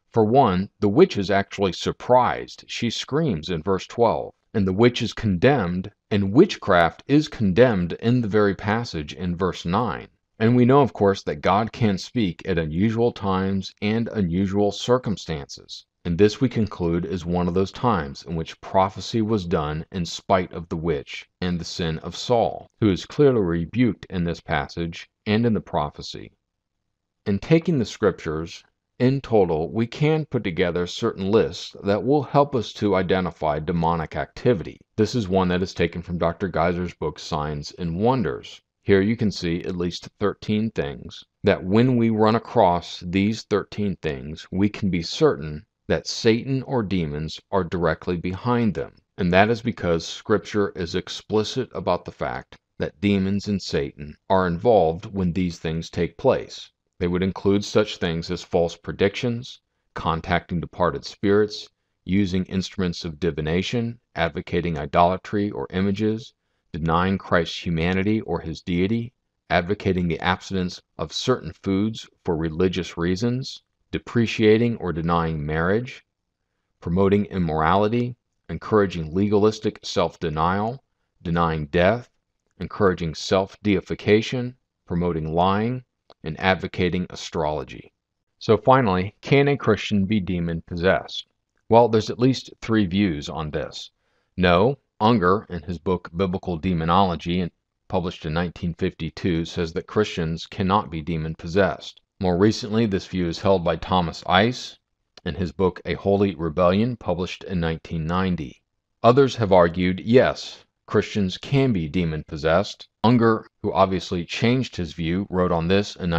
For one, the witch is actually surprised. She screams in verse 12. And the witch is condemned, and witchcraft is condemned in the very passage in verse 9. And we know, of course, that God can speak at unusual times and unusual circumstances. And this we conclude is one of those times in which prophecy was done in spite of the witch and the sin of Saul, who is clearly rebuked in this passage and in the prophecy. In taking the scriptures, in total, we can put together certain lists that will help us to identify demonic activity. This is one that is taken from Dr. Geiser's book, Signs and Wonders. Here you can see at least 13 things that when we run across these 13 things, we can be certain that Satan or demons are directly behind them. And that is because Scripture is explicit about the fact that demons and Satan are involved when these things take place. They would include such things as false predictions, contacting departed spirits, using instruments of divination, advocating idolatry or images, denying Christ's humanity or his deity, advocating the abstinence of certain foods for religious reasons, depreciating or denying marriage, promoting immorality, encouraging legalistic self-denial, denying death, encouraging self-deification, promoting lying, and advocating astrology. So finally, can a Christian be demon-possessed? Well, there's at least 3 views on this. No, Unger, in his book Biblical Demonology, published in 1952, says that Christians cannot be demon-possessed. More recently, this view is held by Thomas Ice in his book A Holy Rebellion, published in 1990. Others have argued, yes, Christians can be demon-possessed. Unger, who obviously changed his view, wrote on this in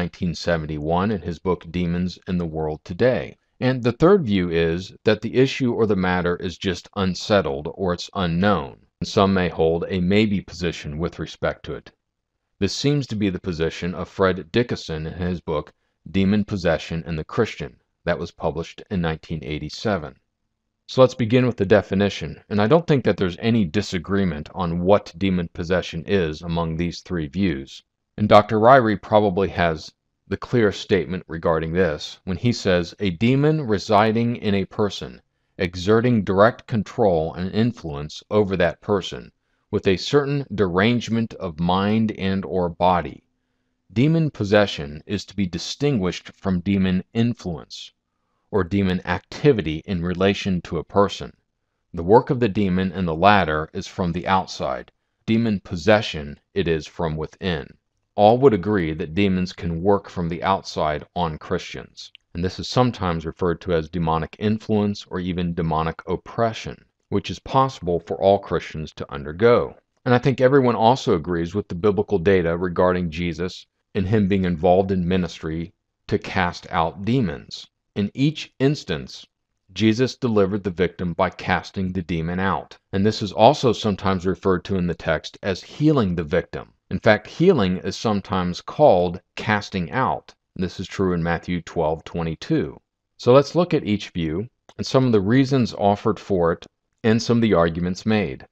1971 in his book Demons in the World Today. And the third view is that the issue or the matter is just unsettled or it's unknown. And some may hold a maybe position with respect to it. This seems to be the position of Fred Dickason in his book Demon Possession and the Christian, that was published in 1987. So let's begin with the definition, and I don't think that there's any disagreement on what demon possession is among these 3 views. And Dr. Ryrie probably has the clear statement regarding this when he says, a demon residing in a person, exerting direct control and influence over that person, with a certain derangement of mind and or body. Demon possession is to be distinguished from demon influence, or demon activity in relation to a person. The work of the demon in the latter is from the outside. Demon possession, it is from within. All would agree that demons can work from the outside on Christians, and this is sometimes referred to as demonic influence or even demonic oppression, which is possible for all Christians to undergo. And I think everyone also agrees with the biblical data regarding Jesus and him being involved in ministry to cast out demons. In each instance, Jesus delivered the victim by casting the demon out. And this is also sometimes referred to in the text as healing the victim. In fact, healing is sometimes called casting out. This is true in Matthew 12:22. So let's look at each view and some of the reasons offered for it and some of the arguments made.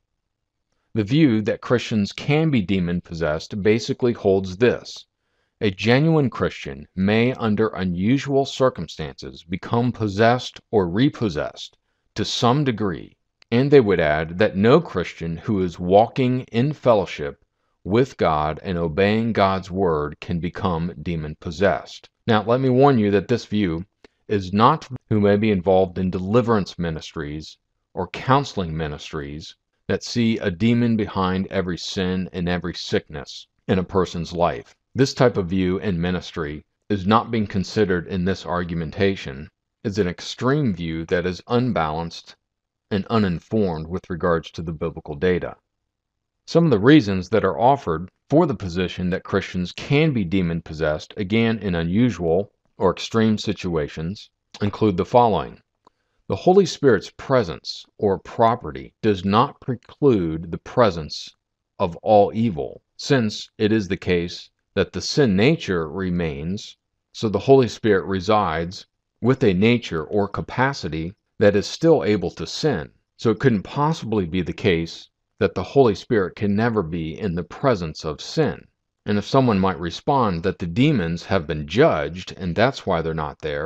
The view that Christians can be demon-possessed basically holds this. A genuine Christian may, under unusual circumstances, become possessed or repossessed to some degree, and they would add that no Christian who is walking in fellowship with God and obeying God's word can become demon-possessed. Now, let me warn you that this view is not who may be involved in deliverance ministries or counseling ministries that see a demon behind every sin and every sickness in a person's life. This type of view in ministry is not being considered in this argumentation as an extreme view that is unbalanced and uninformed with regards to the biblical data. Some of the reasons that are offered for the position that Christians can be demon-possessed, again in unusual or extreme situations, include the following. The Holy Spirit's presence or property does not preclude the presence of all evil, since it is the case that the sin nature remains, so the Holy Spirit resides with a nature or capacity that is still able to sin. So it couldn't possibly be the case that the Holy Spirit can never be in the presence of sin. And if someone might respond that the demons have been judged and that's why they're not there,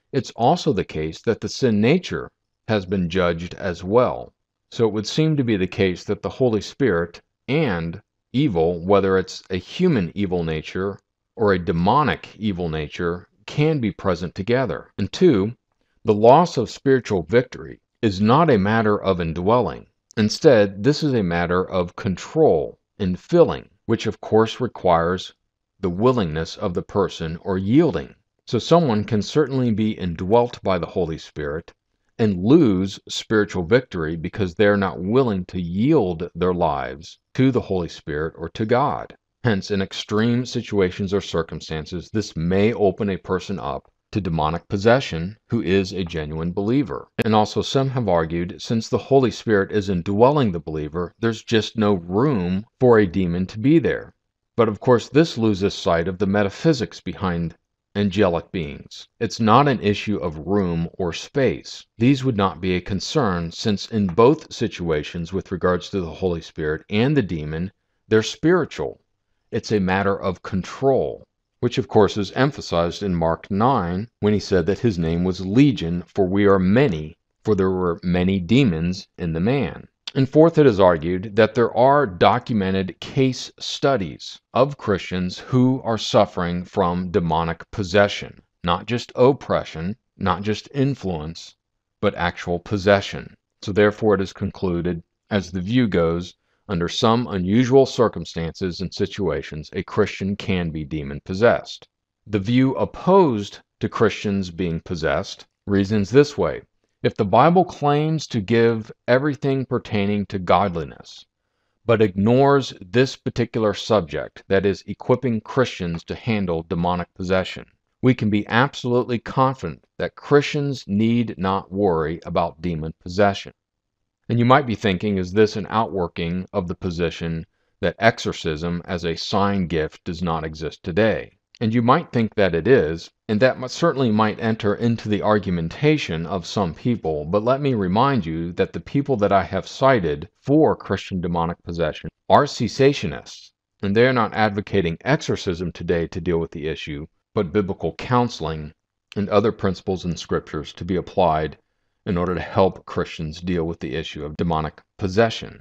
it's also the case that the sin nature has been judged as well. So it would seem to be the case that the Holy Spirit and evil, whether it's a human evil nature or a demonic evil nature, can be present together. And two, the loss of spiritual victory is not a matter of indwelling. Instead, this is a matter of control and filling, which of course requires the willingness of the person or yielding. So someone can certainly be indwelt by the Holy Spirit and lose spiritual victory because they're not willing to yield their lives to the Holy Spirit or to God. Hence, in extreme situations or circumstances, this may open a person up to demonic possession who is a genuine believer. And also some have argued, since the Holy Spirit is indwelling the believer, there's just no room for a demon to be there. But of course, this loses sight of the metaphysics behind angelic beings. It's not an issue of room or space. These would not be a concern, since in both situations with regards to the Holy Spirit and the demon, they're spiritual. It's a matter of control, which of course is emphasized in Mark 9 when he said that his name was Legion, for we are many, for there were many demons in the man. And fourth, it is argued that there are documented case studies of Christians who are suffering from demonic possession, not just oppression, not just influence, but actual possession. So therefore it is concluded, as the view goes, under some unusual circumstances and situations, a Christian can be demon-possessed. The view opposed to Christians being possessed reasons this way. If the Bible claims to give everything pertaining to godliness, but ignores this particular subject, that is, equipping Christians to handle demonic possession, we can be absolutely confident that Christians need not worry about demon possession. And you might be thinking, is this an outworking of the position that exorcism as a sign gift does not exist today? And you might think that it is, and that certainly might enter into the argumentation of some people, but let me remind you that the people that I have cited for Christian demonic possession are cessationists, and they are not advocating exorcism today to deal with the issue, but biblical counseling and other principles in scriptures to be applied in order to help Christians deal with the issue of demonic possession.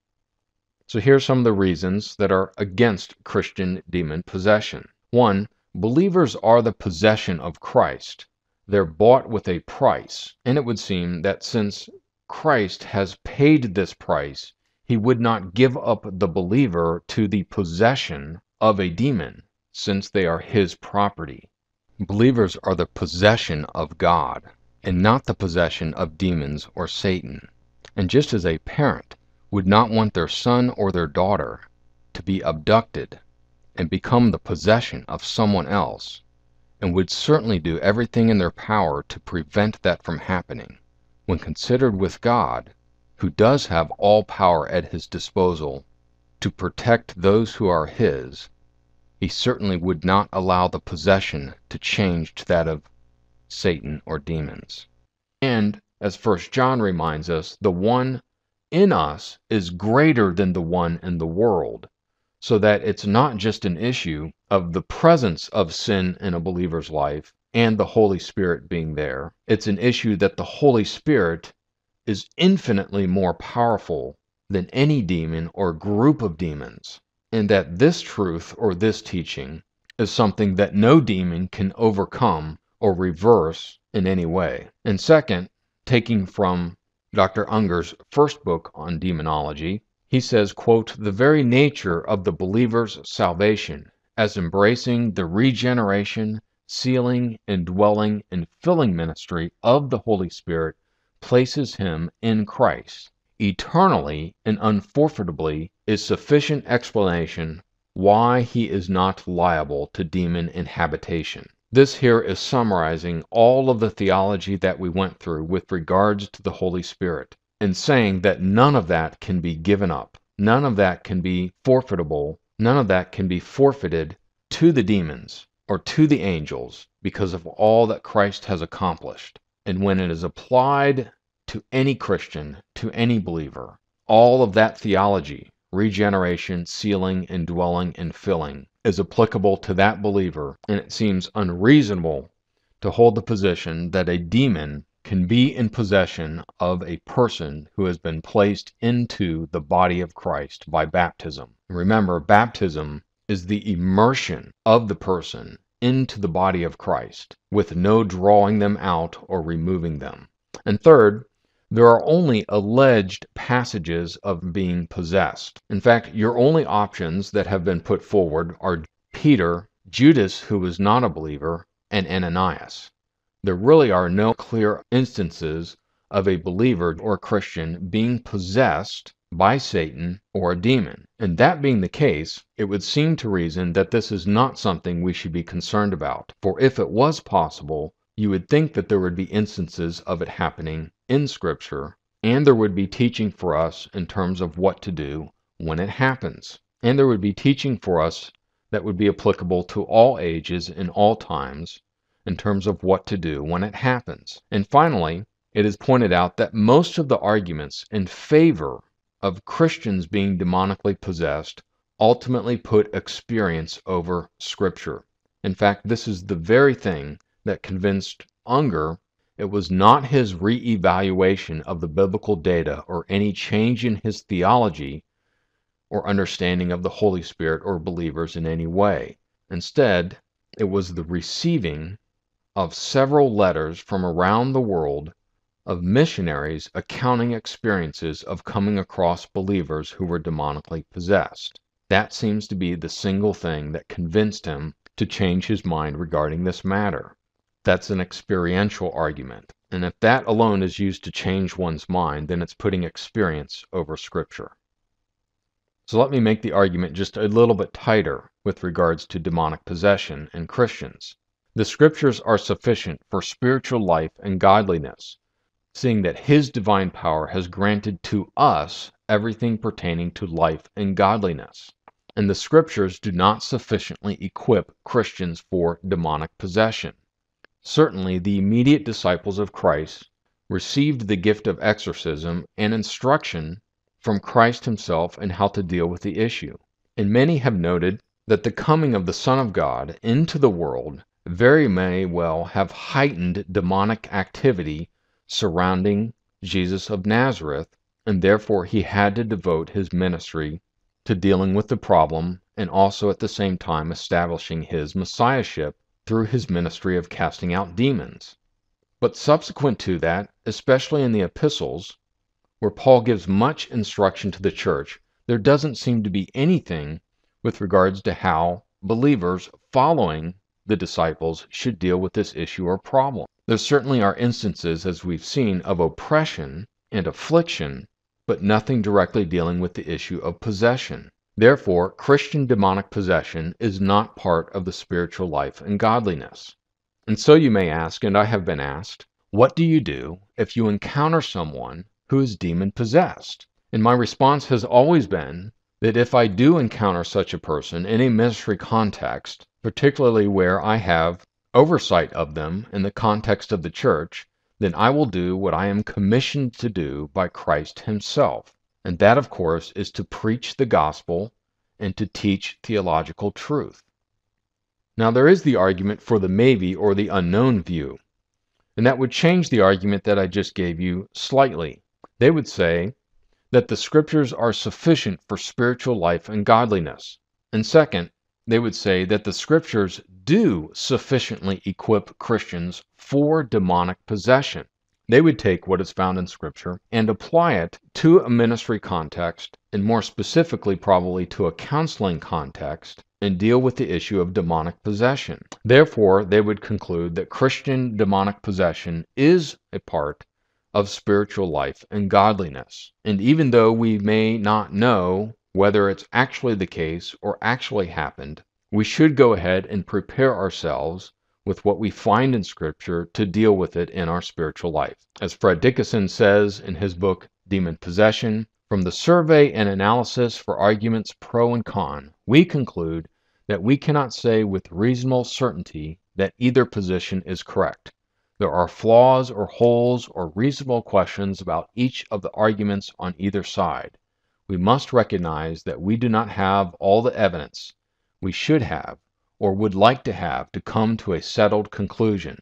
So here are some of the reasons that are against Christian demon possession. 1. Believers are the possession of Christ. They're bought with a price, and it would seem that since Christ has paid this price, he would not give up the believer to the possession of a demon, since they are his property. Believers are the possession of God, and not the possession of demons or Satan. And just as a parent would not want their son or their daughter to be abducted and become the possession of someone else, and would certainly do everything in their power to prevent that from happening, when considered with God, who does have all power at his disposal to protect those who are his, he certainly would not allow the possession to change to that of Satan or demons. And as 1 John reminds us, the one in us is greater than the one in the world, so that it's not just an issue of the presence of sin in a believer's life and the Holy Spirit being there. It's an issue that the Holy Spirit is infinitely more powerful than any demon or group of demons, and that this truth or this teaching is something that no demon can overcome or reverse in any way. And second, taking from Dr. Unger's first book on demonology, he says, quote, "The very nature of the believer's salvation, as embracing the regeneration, sealing, indwelling, and filling ministry of the Holy Spirit, places him in Christ. Eternally and unforfeitably is sufficient explanation why he is not liable to demon inhabitation." This here is summarizing all of the theology that we went through with regards to the Holy Spirit, and saying that none of that can be given up. None of that can be forfeitable. None of that can be forfeited to the demons or to the angels because of all that Christ has accomplished. And when it is applied to any Christian, to any believer, all of that theology, regeneration, sealing, indwelling, and filling, is applicable to that believer, and it seems unreasonable to hold the position that a demon can be in possession of a person who has been placed into the body of Christ by baptism. Remember, baptism is the immersion of the person into the body of Christ, with no drawing them out or removing them. And third, there are only alleged passages of being possessed. In fact, your only options that have been put forward are Peter, Judas, who was not a believer, and Ananias. There really are no clear instances of a believer or Christian being possessed by Satan or a demon. And that being the case, it would seem to reason that this is not something we should be concerned about. For if it was possible, you would think that there would be instances of it happening in Scripture, and there would be teaching for us in terms of what to do when it happens. And there would be teaching for us that would be applicable to all ages in all times in terms of what to do when it happens. And finally, it is pointed out that most of the arguments in favor of Christians being demonically possessed ultimately put experience over Scripture. In fact, this is the very thing that convinced Unger it was not his re-evaluation of the biblical data or any change in his theology or understanding of the Holy Spirit or believers in any way. Instead, it was the receiving of several letters from around the world of missionaries accounting experiences of coming across believers who were demonically possessed. That seems to be the single thing that convinced him to change his mind regarding this matter. That's an experiential argument. And if that alone is used to change one's mind, then it's putting experience over Scripture. So let me make the argument just a little bit tighter with regards to demonic possession and Christians. The Scriptures are sufficient for spiritual life and godliness, seeing that His divine power has granted to us everything pertaining to life and godliness. And the Scriptures do not sufficiently equip Christians for demonic possession. Certainly, the immediate disciples of Christ received the gift of exorcism and instruction from Christ Himself in how to deal with the issue. And many have noted that the coming of the Son of God into the world very may well have heightened demonic activity surrounding Jesus of Nazareth, and therefore He had to devote His ministry to dealing with the problem and also at the same time establishing His messiahship through His ministry of casting out demons. But subsequent to that, especially in the epistles, where Paul gives much instruction to the church, there doesn't seem to be anything with regards to how believers following the disciples should deal with this issue or problem. There certainly are instances, as we've seen, of oppression and affliction, but nothing directly dealing with the issue of possession. Therefore, Christian demonic possession is not part of the spiritual life and godliness. And so you may ask, and I have been asked, what do you do if you encounter someone who is demon-possessed? And my response has always been that if I do encounter such a person in a ministry context, particularly where I have oversight of them in the context of the church, then I will do what I am commissioned to do by Christ Himself. And that, of course, is to preach the gospel and to teach theological truth. Now, there is the argument for the maybe or the unknown view, and that would change the argument that I just gave you slightly. They would say that the Scriptures are sufficient for spiritual life and godliness. And second, they would say that the Scriptures do sufficiently equip Christians for demonic possession. They would take what is found in Scripture and apply it to a ministry context, and more specifically probably to a counseling context, and deal with the issue of demonic possession. Therefore, they would conclude that Christian demonic possession is a part of spiritual life and godliness. And even though we may not know whether it's actually the case or actually happened, we should go ahead and prepare ourselves with what we find in Scripture to deal with it in our spiritual life. As Fred Dickinson says in his book, Demon Possession, from the survey and analysis for arguments pro and con, we conclude that we cannot say with reasonable certainty that either position is correct. There are flaws or holes or reasonable questions about each of the arguments on either side. We must recognize that we do not have all the evidence we should have or would like to have to come to a settled conclusion.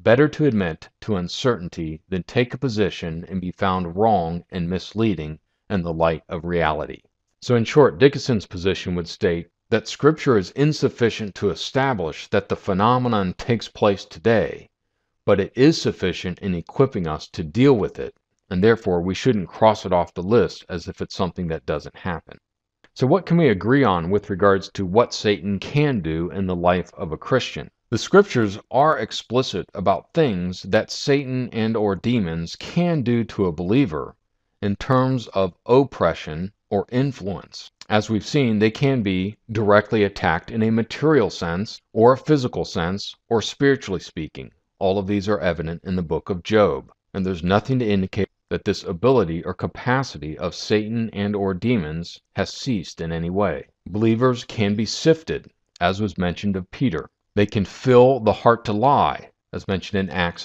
better to admit to uncertainty than take a position and be found wrong and misleading in the light of reality. So in short, Dickinson's position would state that Scripture is insufficient to establish that the phenomenon takes place today, but it is sufficient in equipping us to deal with it, and therefore we shouldn't cross it off the list as if it's something that doesn't happen. So what can we agree on with regards to what Satan can do in the life of a Christian? The Scriptures are explicit about things that Satan and or demons can do to a believer in terms of oppression or influence. As we've seen, they can be directly attacked in a material sense, or a physical sense, or spiritually speaking. All of these are evident in the book of Job, and there's nothing to indicate that this ability or capacity of Satan and or demons has ceased in any way. Believers can be sifted, as was mentioned of Peter. They can fill the heart to lie, as mentioned in Acts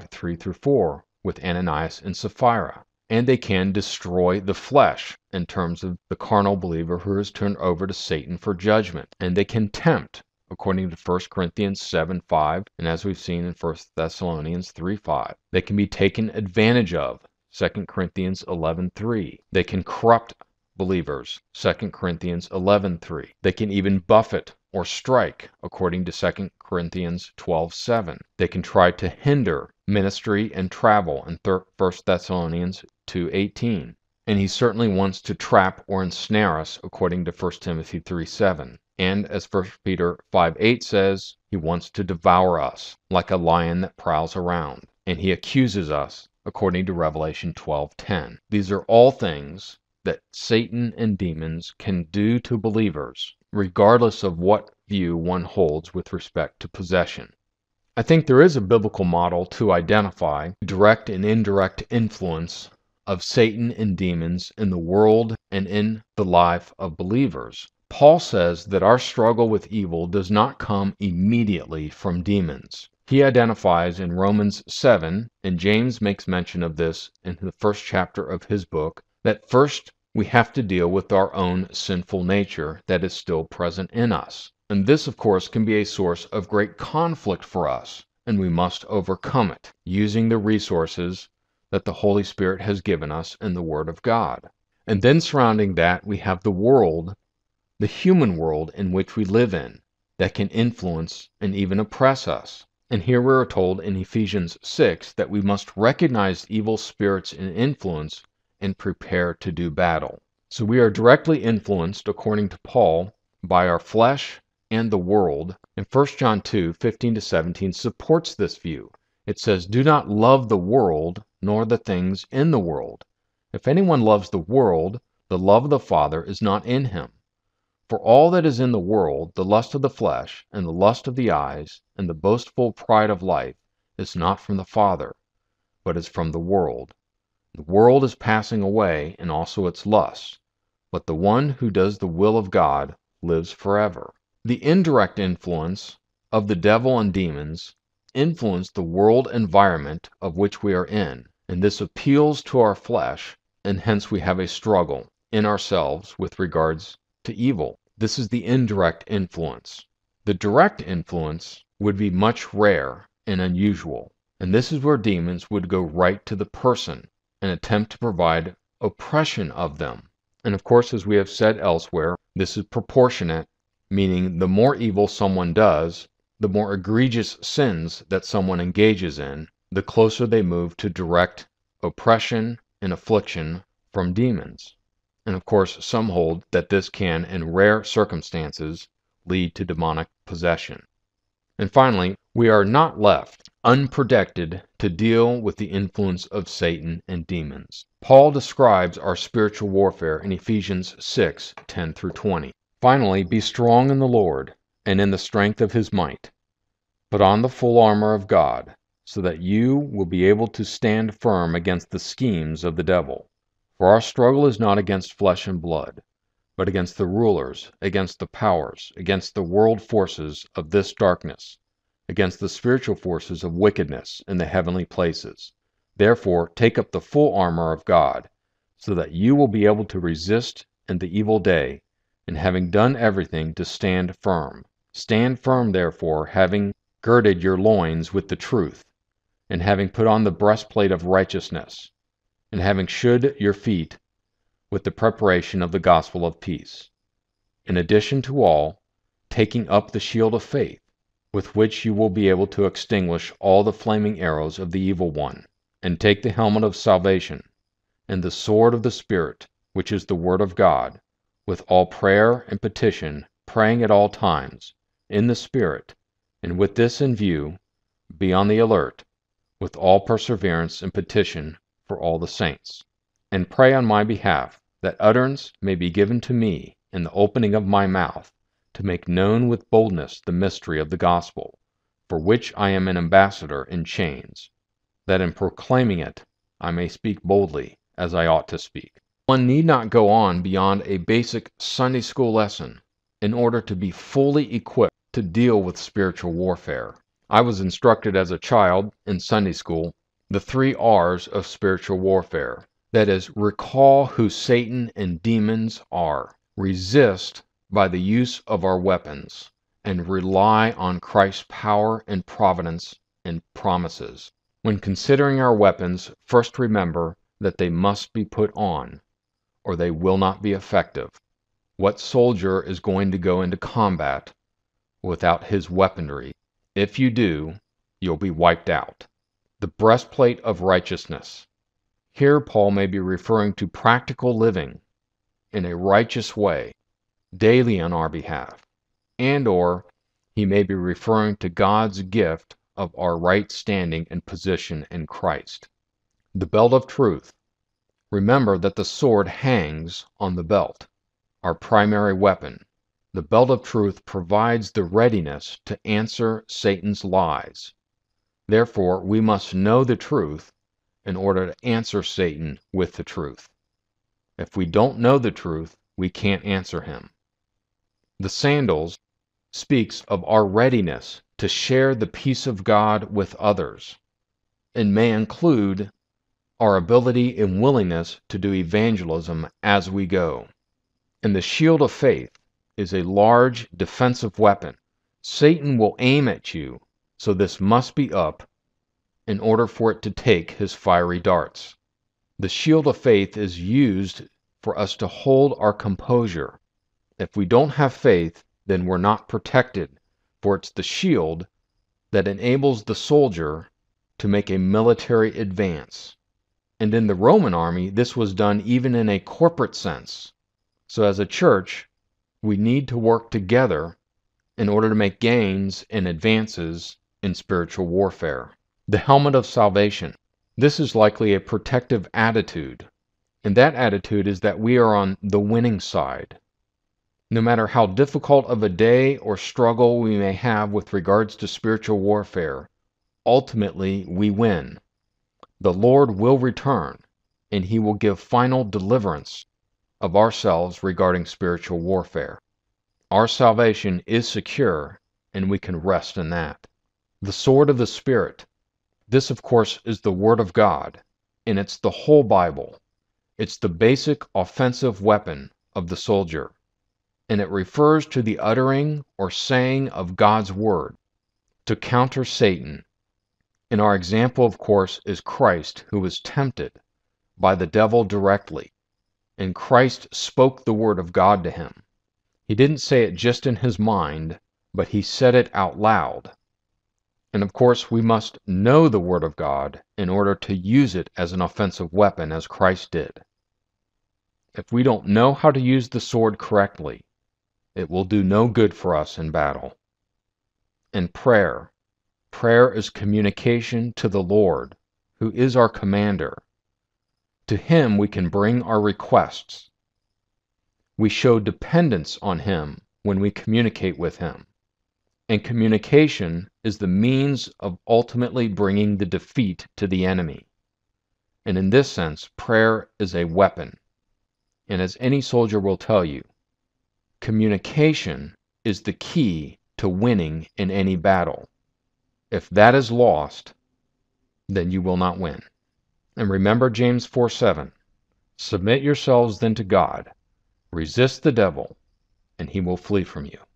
5:3-4, with Ananias and Sapphira. And they can destroy the flesh in terms of the carnal believer who is turned over to Satan for judgment. And they can tempt, according to 1 Corinthians 7:5, and as we've seen in 1 Thessalonians 3:5. They can be taken advantage of, 2 Corinthians 11:3. They can corrupt believers, 2 Corinthians 11:3. They can even buffet or strike, according to 2 Corinthians 12:7. They can try to hinder ministry and travel in 1 Thessalonians 2:18. And he certainly wants to trap or ensnare us, according to 1 Timothy 3:7. And as 1 Peter 5:8 says, he wants to devour us like a lion that prowls around. And he accuses us, according to Revelation 12:10. These are all things that Satan and demons can do to believers, regardless of what view one holds with respect to possession. I think there is a biblical model to identify direct and indirect influence of Satan and demons in the world and in the life of believers. Paul says that our struggle with evil does not come immediately from demons. He identifies in Romans 7, and James makes mention of this in the first chapter of his book, that first we have to deal with our own sinful nature that is still present in us. And this, of course, can be a source of great conflict for us, and we must overcome it using the resources that the Holy Spirit has given us in the Word of God. And then surrounding that, we have the world, the human world in which we live in, that can influence and even oppress us. And here we are told in Ephesians 6 that we must recognize evil spirits and influence and prepare to do battle. So we are directly influenced, according to Paul, by our flesh and the world. And 1 John 2:15-17 supports this view. It says, "Do not love the world, nor the things in the world. If anyone loves the world, the love of the Father is not in him. For all that is in the world, the lust of the flesh, and the lust of the eyes, and the boastful pride of life, is not from the Father, but is from the world. The world is passing away, and also its lusts, but the one who does the will of God lives forever." The indirect influence of the devil and demons influence the world environment of which we are in, and this appeals to our flesh, and hence we have a struggle in ourselves with regards to evil. This is the indirect influence. The direct influence would be much rare and unusual, and this is where demons would go right to the person and attempt to provide oppression of them. And of course, as we have said elsewhere, this is proportionate, meaning the more evil someone does, the more egregious sins that someone engages in, the closer they move to direct oppression and affliction from demons. And of course, some hold that this can, in rare circumstances, lead to demonic possession. And finally, we are not left unprotected to deal with the influence of Satan and demons. Paul describes our spiritual warfare in Ephesians 6:10-20. "Finally, be strong in the Lord and in the strength of his might. Put on the full armor of God, so that you will be able to stand firm against the schemes of the devil. For our struggle is not against flesh and blood, but against the rulers, against the powers, against the world forces of this darkness, against the spiritual forces of wickedness in the heavenly places. Therefore, take up the full armor of God, so that you will be able to resist in the evil day, and having done everything, to stand firm. Stand firm, therefore, having girded your loins with the truth, and having put on the breastplate of righteousness, and having shod your feet with the preparation of the gospel of peace. In addition to all, taking up the shield of faith, with which you will be able to extinguish all the flaming arrows of the evil one, and take the helmet of salvation, and the sword of the Spirit, which is the word of God, with all prayer and petition, praying at all times, in the Spirit, and with this in view, be on the alert, with all perseverance and petition for all the saints. And pray on my behalf, that utterance may be given to me in the opening of my mouth, to make known with boldness the mystery of the gospel, for which I am an ambassador in chains, that in proclaiming it I may speak boldly as I ought to speak. One need not go on beyond a basic Sunday school lesson in order to be fully equipped to deal with spiritual warfare. I was instructed as a child in Sunday school the 3 R's of spiritual warfare. That is, recall who Satan and demons are, resist by the use of our weapons, and rely on Christ's power and providence and promises. When considering our weapons, first remember that they must be put on, or they will not be effective. What soldier is going to go into combat without his weaponry? If you do, you'll be wiped out. The breastplate of righteousness. Here Paul may be referring to practical living in a righteous way, daily on our behalf, and/or he may be referring to God's gift of our right standing and position in Christ. The belt of truth. Remember that the sword hangs on the belt, our primary weapon. The belt of truth provides the readiness to answer Satan's lies. Therefore, we must know the truth in order to answer Satan with the truth. If we don't know the truth, we can't answer him. The sandals speaks of our readiness to share the peace of God with others, and may include our ability and willingness to do evangelism as we go. And the shield of faith is a large defensive weapon. Satan will aim at you, so this must be up in order for it to take his fiery darts. The shield of faith is used for us to hold our composure. If we don't have faith, then we're not protected, for it's the shield that enables the soldier to make a military advance. And in the Roman army, this was done even in a corporate sense. So as a church, we need to work together in order to make gains and advances in spiritual warfare. The helmet of salvation. This is likely a protective attitude, and that attitude is that we are on the winning side. No matter how difficult of a day or struggle we may have with regards to spiritual warfare, ultimately we win. The Lord will return, and He will give final deliverance of ourselves regarding spiritual warfare. Our salvation is secure, and we can rest in that. The sword of the Spirit. This, of course, is the Word of God, and it's the whole Bible. It's the basic offensive weapon of the soldier, and it refers to the uttering or saying of God's Word to counter Satan. And our example, of course, is Christ, who was tempted by the devil directly, and Christ spoke the Word of God to him. He didn't say it just in his mind, but he said it out loud. And of course, we must know the Word of God in order to use it as an offensive weapon, as Christ did. If we don't know how to use the sword correctly, it will do no good for us in battle. And prayer. Prayer is communication to the Lord, who is our commander. To Him we can bring our requests. We show dependence on Him when we communicate with Him. And communication is the means of ultimately bringing the defeat to the enemy. And in this sense, prayer is a weapon. And as any soldier will tell you, communication is the key to winning in any battle. If that is lost, then you will not win. And remember James 4:7, submit yourselves then to God, resist the devil, and he will flee from you.